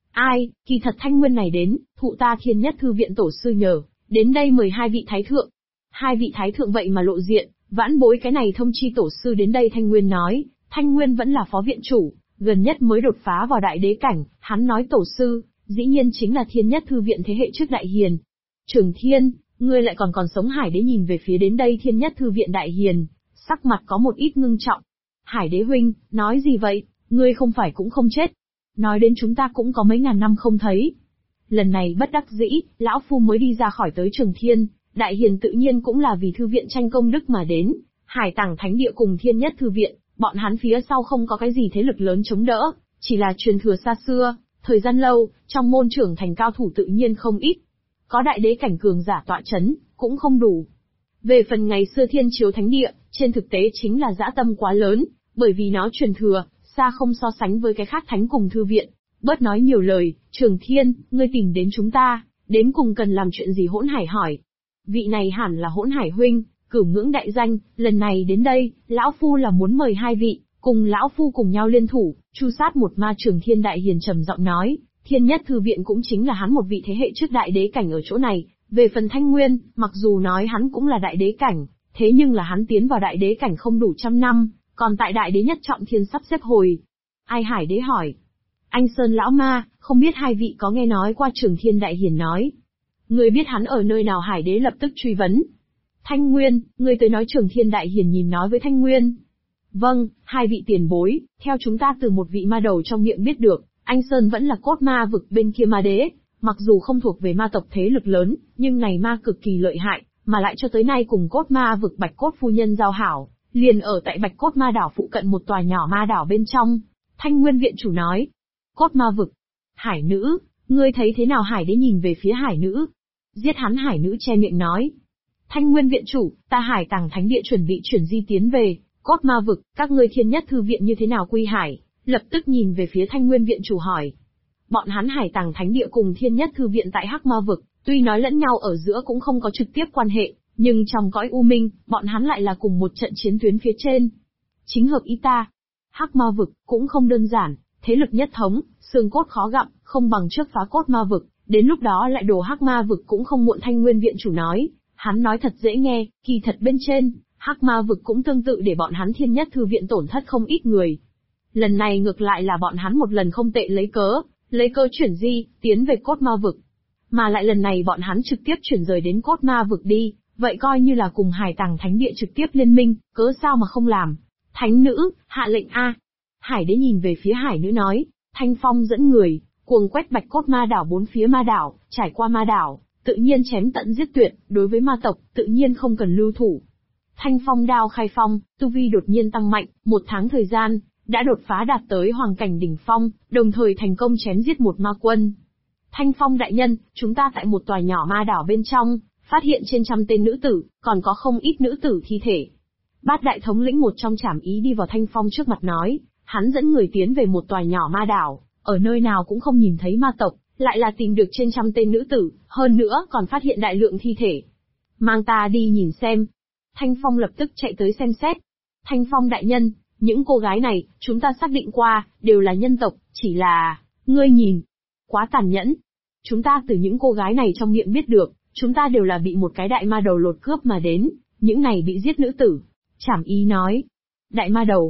Kỳ thật Thanh Nguyên này đến, thụ ta Thiên Nhất Thư viện tổ sư nhờ, đến đây mời hai vị thái thượng. Hai vị thái thượng vậy mà lộ diện, vãn bối cái này thông chi tổ sư đến đây. Thanh Nguyên nói, Thanh Nguyên vẫn là phó viện chủ, gần nhất mới đột phá vào đại đế cảnh, hắn nói tổ sư, dĩ nhiên chính là Thiên Nhất Thư viện thế hệ trước đại hiền. Trường Thiên, ngươi lại còn sống. Hải đế nhìn về phía đến đây Thiên Nhất Thư viện đại hiền, sắc mặt có một ít ngưng trọng. Hải đế huynh, nói gì vậy, ngươi không phải cũng không chết. Nói đến chúng ta cũng có mấy ngàn năm không thấy. Lần này bất đắc dĩ, lão phu mới đi ra khỏi tới Trường Thiên, đại hiền tự nhiên cũng là vì thư viện tranh công đức mà đến. Hải Tàng thánh địa cùng Thiên Nhất Thư viện, bọn hắn phía sau không có cái gì thế lực lớn chống đỡ, chỉ là truyền thừa xa xưa, thời gian lâu, trong môn trưởng thành cao thủ tự nhiên không ít. Có đại đế cảnh cường giả tọa chấn, cũng không đủ. Về phần ngày xưa Thiên Chiếu thánh địa, trên thực tế chính là dã tâm quá lớn, bởi vì nó truyền thừa, xa không so sánh với cái khác thánh cùng thư viện. Bớt nói nhiều lời, Trường Thiên, ngươi tìm đến chúng ta, đến cùng cần làm chuyện gì? Hỗn Hải hỏi. Vị này hẳn là Hỗn Hải huynh, cửu ngưỡng đại danh, lần này đến đây, lão phu là muốn mời hai vị, cùng lão phu cùng nhau liên thủ, chu sát một ma. Trường Thiên đại hiền trầm giọng nói, Thiên Nhất Thư viện cũng chính là hắn một vị thế hệ trước đại đế cảnh ở chỗ này. Về phần Thanh Nguyên, mặc dù nói hắn cũng là đại đế cảnh, thế nhưng là hắn tiến vào đại đế cảnh không đủ 100 năm, còn tại đại đế nhất trọng thiên sắp xếp hồi. Ai? Hải đế hỏi. Anh Sơn lão ma, không biết hai vị có nghe nói qua? Trường Thiên đại hiền nói. Người biết hắn ở nơi nào? Hải đế lập tức truy vấn. Thanh Nguyên, ngươi tới nói. Trường Thiên đại hiền nhìn nói với Thanh Nguyên. Vâng, hai vị tiền bối, theo chúng ta từ một vị ma đầu trong miệng biết được, anh Sơn vẫn là cốt ma vực bên kia ma đế, mặc dù không thuộc về ma tộc thế lực lớn, nhưng này ma cực kỳ lợi hại, mà lại cho tới nay cùng cốt ma vực Bạch Cốt phu nhân giao hảo, liền ở tại Bạch Cốt ma đảo phụ cận một tòa nhỏ ma đảo bên trong. Thanh Nguyên viện chủ nói. Cốt ma vực. Hải nữ, ngươi thấy thế nào? Hải đế nhìn về phía Hải nữ. Giết hắn. Hải nữ che miệng nói. Thanh Nguyên viện chủ, ta Hải Tàng thánh địa chuẩn bị chuyển di tiến về Cốt ma vực, các ngươi Thiên Nhất Thư viện như thế nào? Quy Hải lập tức nhìn về phía Thanh Nguyên viện chủ hỏi. Bọn hắn Hải Tàng thánh địa cùng Thiên Nhất Thư viện tại Hắc Ma vực, tuy nói lẫn nhau ở giữa cũng không có trực tiếp quan hệ, nhưng trong cõi u minh, bọn hắn lại là cùng một trận chiến tuyến phía trên. Chính hợp ý ta. Hắc Ma vực cũng không đơn giản, thế lực nhất thống, xương cốt khó gặm, không bằng trước phá Cốt ma vực, đến lúc đó lại đổ Hắc Ma vực cũng không muộn. Thanh Nguyên viện chủ nói. Hắn nói thật dễ nghe, kỳ thật bên trên, Hắc Ma vực cũng tương tự để bọn hắn Thiên Nhất Thư viện tổn thất không ít người. Lần này ngược lại là bọn hắn một lần không tệ lấy cớ chuyển di, tiến về Cốt ma vực. Mà lại lần này bọn hắn trực tiếp chuyển rời đến Cốt ma vực đi, vậy coi như là cùng Hải Tàng thánh địa trực tiếp liên minh, cớ sao mà không làm. Thánh nữ, hạ lệnh a. Hải đế nhìn về phía Hải nữ nói, thanh phong dẫn người, cuồng quét Bạch Cốt ma đảo bốn phía ma đảo, trải qua ma đảo, tự nhiên chém tận giết tuyệt, đối với ma tộc, tự nhiên không cần lưu thủ. Thanh phong đao khai phong, tu vi đột nhiên tăng mạnh, 1 tháng thời gian, đã đột phá đạt tới hoàng cảnh đỉnh phong, đồng thời thành công chém giết một ma quân. Thanh phong đại nhân, chúng ta tại một tòa nhỏ ma đảo bên trong, phát hiện trên 100 tên nữ tử, còn có không ít nữ tử thi thể. Bát đại thống lĩnh một trong Trảm Ý đi vào Thanh phong trước mặt nói, hắn dẫn người tiến về một tòa nhỏ ma đảo, ở nơi nào cũng không nhìn thấy ma tộc, lại là tìm được trên 100 tên nữ tử, hơn nữa còn phát hiện đại lượng thi thể. Mang ta đi nhìn xem. Thanh phong lập tức chạy tới xem xét. Thanh phong đại nhân, những cô gái này, chúng ta xác định qua, đều là nhân tộc, chỉ là, ngươi nhìn, quá tàn nhẫn. Chúng ta từ những cô gái này trong miệng biết được, chúng ta đều là bị một cái đại ma đầu lột cướp mà đến, những này bị giết nữ tử. Trảm Ý nói. Đại ma đầu.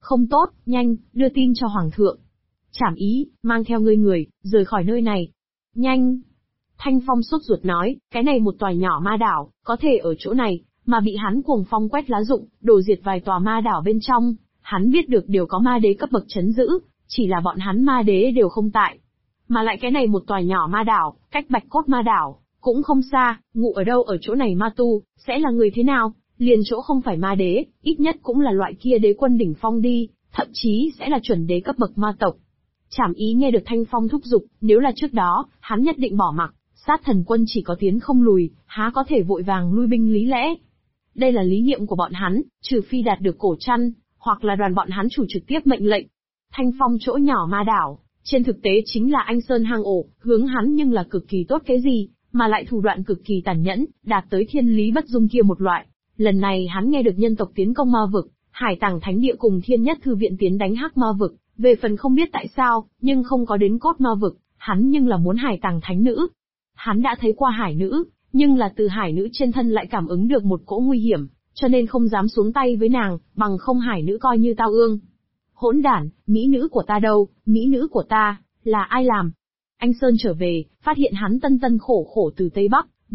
Không tốt, nhanh, đưa tin cho Hoàng thượng. Trảm Ý, mang theo ngươi người, rời khỏi nơi này. Nhanh! Thanh Phong sốt ruột nói, cái này một tòa nhỏ ma đảo, có thể ở chỗ này, mà bị hắn cuồng phong quét lá rụng, đổ diệt vài tòa ma đảo bên trong. Hắn biết được đều có ma đế cấp bậc chấn giữ, chỉ là bọn hắn ma đế đều không tại. Mà lại cái này một tòa nhỏ ma đảo, cách Bạch Cốt ma đảo, cũng không xa, ngụ ở đâu ở chỗ này ma tu, sẽ là người thế nào, liền chỗ không phải ma đế, ít nhất cũng là loại kia đế quân đỉnh phong đi, thậm chí sẽ là chuẩn đế cấp bậc ma tộc. Trảm Ý nghe được Thanh Phong thúc giục, nếu là trước đó, hắn nhất định bỏ mặc, sát thần quân chỉ có tiến không lùi, há có thể vội vàng lui binh lý lẽ. Đây là lý niệm của bọn hắn, trừ phi đạt được cổ trăn, hoặc là đoàn bọn hắn chủ trực tiếp mệnh lệnh. Thanh Phong chỗ nhỏ ma đảo, trên thực tế chính là Anh Sơn hang ổ, hướng hắn nhưng là cực kỳ tốt cái gì, mà lại thủ đoạn cực kỳ tàn nhẫn, đạt tới thiên lý bất dung kia một loại. Lần này hắn nghe được nhân tộc tiến công ma vực, Hải Tàng Thánh Địa cùng Thiên Nhất Thư Viện tiến đánh Hắc Ma vực, về phần không biết tại sao, nhưng không có đến Cốt Ma vực, hắn nhưng là muốn Hải Tàng Thánh Nữ. Hắn đã thấy qua Hải Nữ, nhưng là từ Hải Nữ trên thân lại cảm ứng được một cỗ nguy hiểm, cho nên không dám xuống tay với nàng, bằng không Hải Nữ coi như tao ương. Hỗn đản, mỹ nữ của ta đâu, mỹ nữ của ta, là ai làm? Anh Sơn trở về, phát hiện hắn tân tân khổ khổ từ Tây Bắc,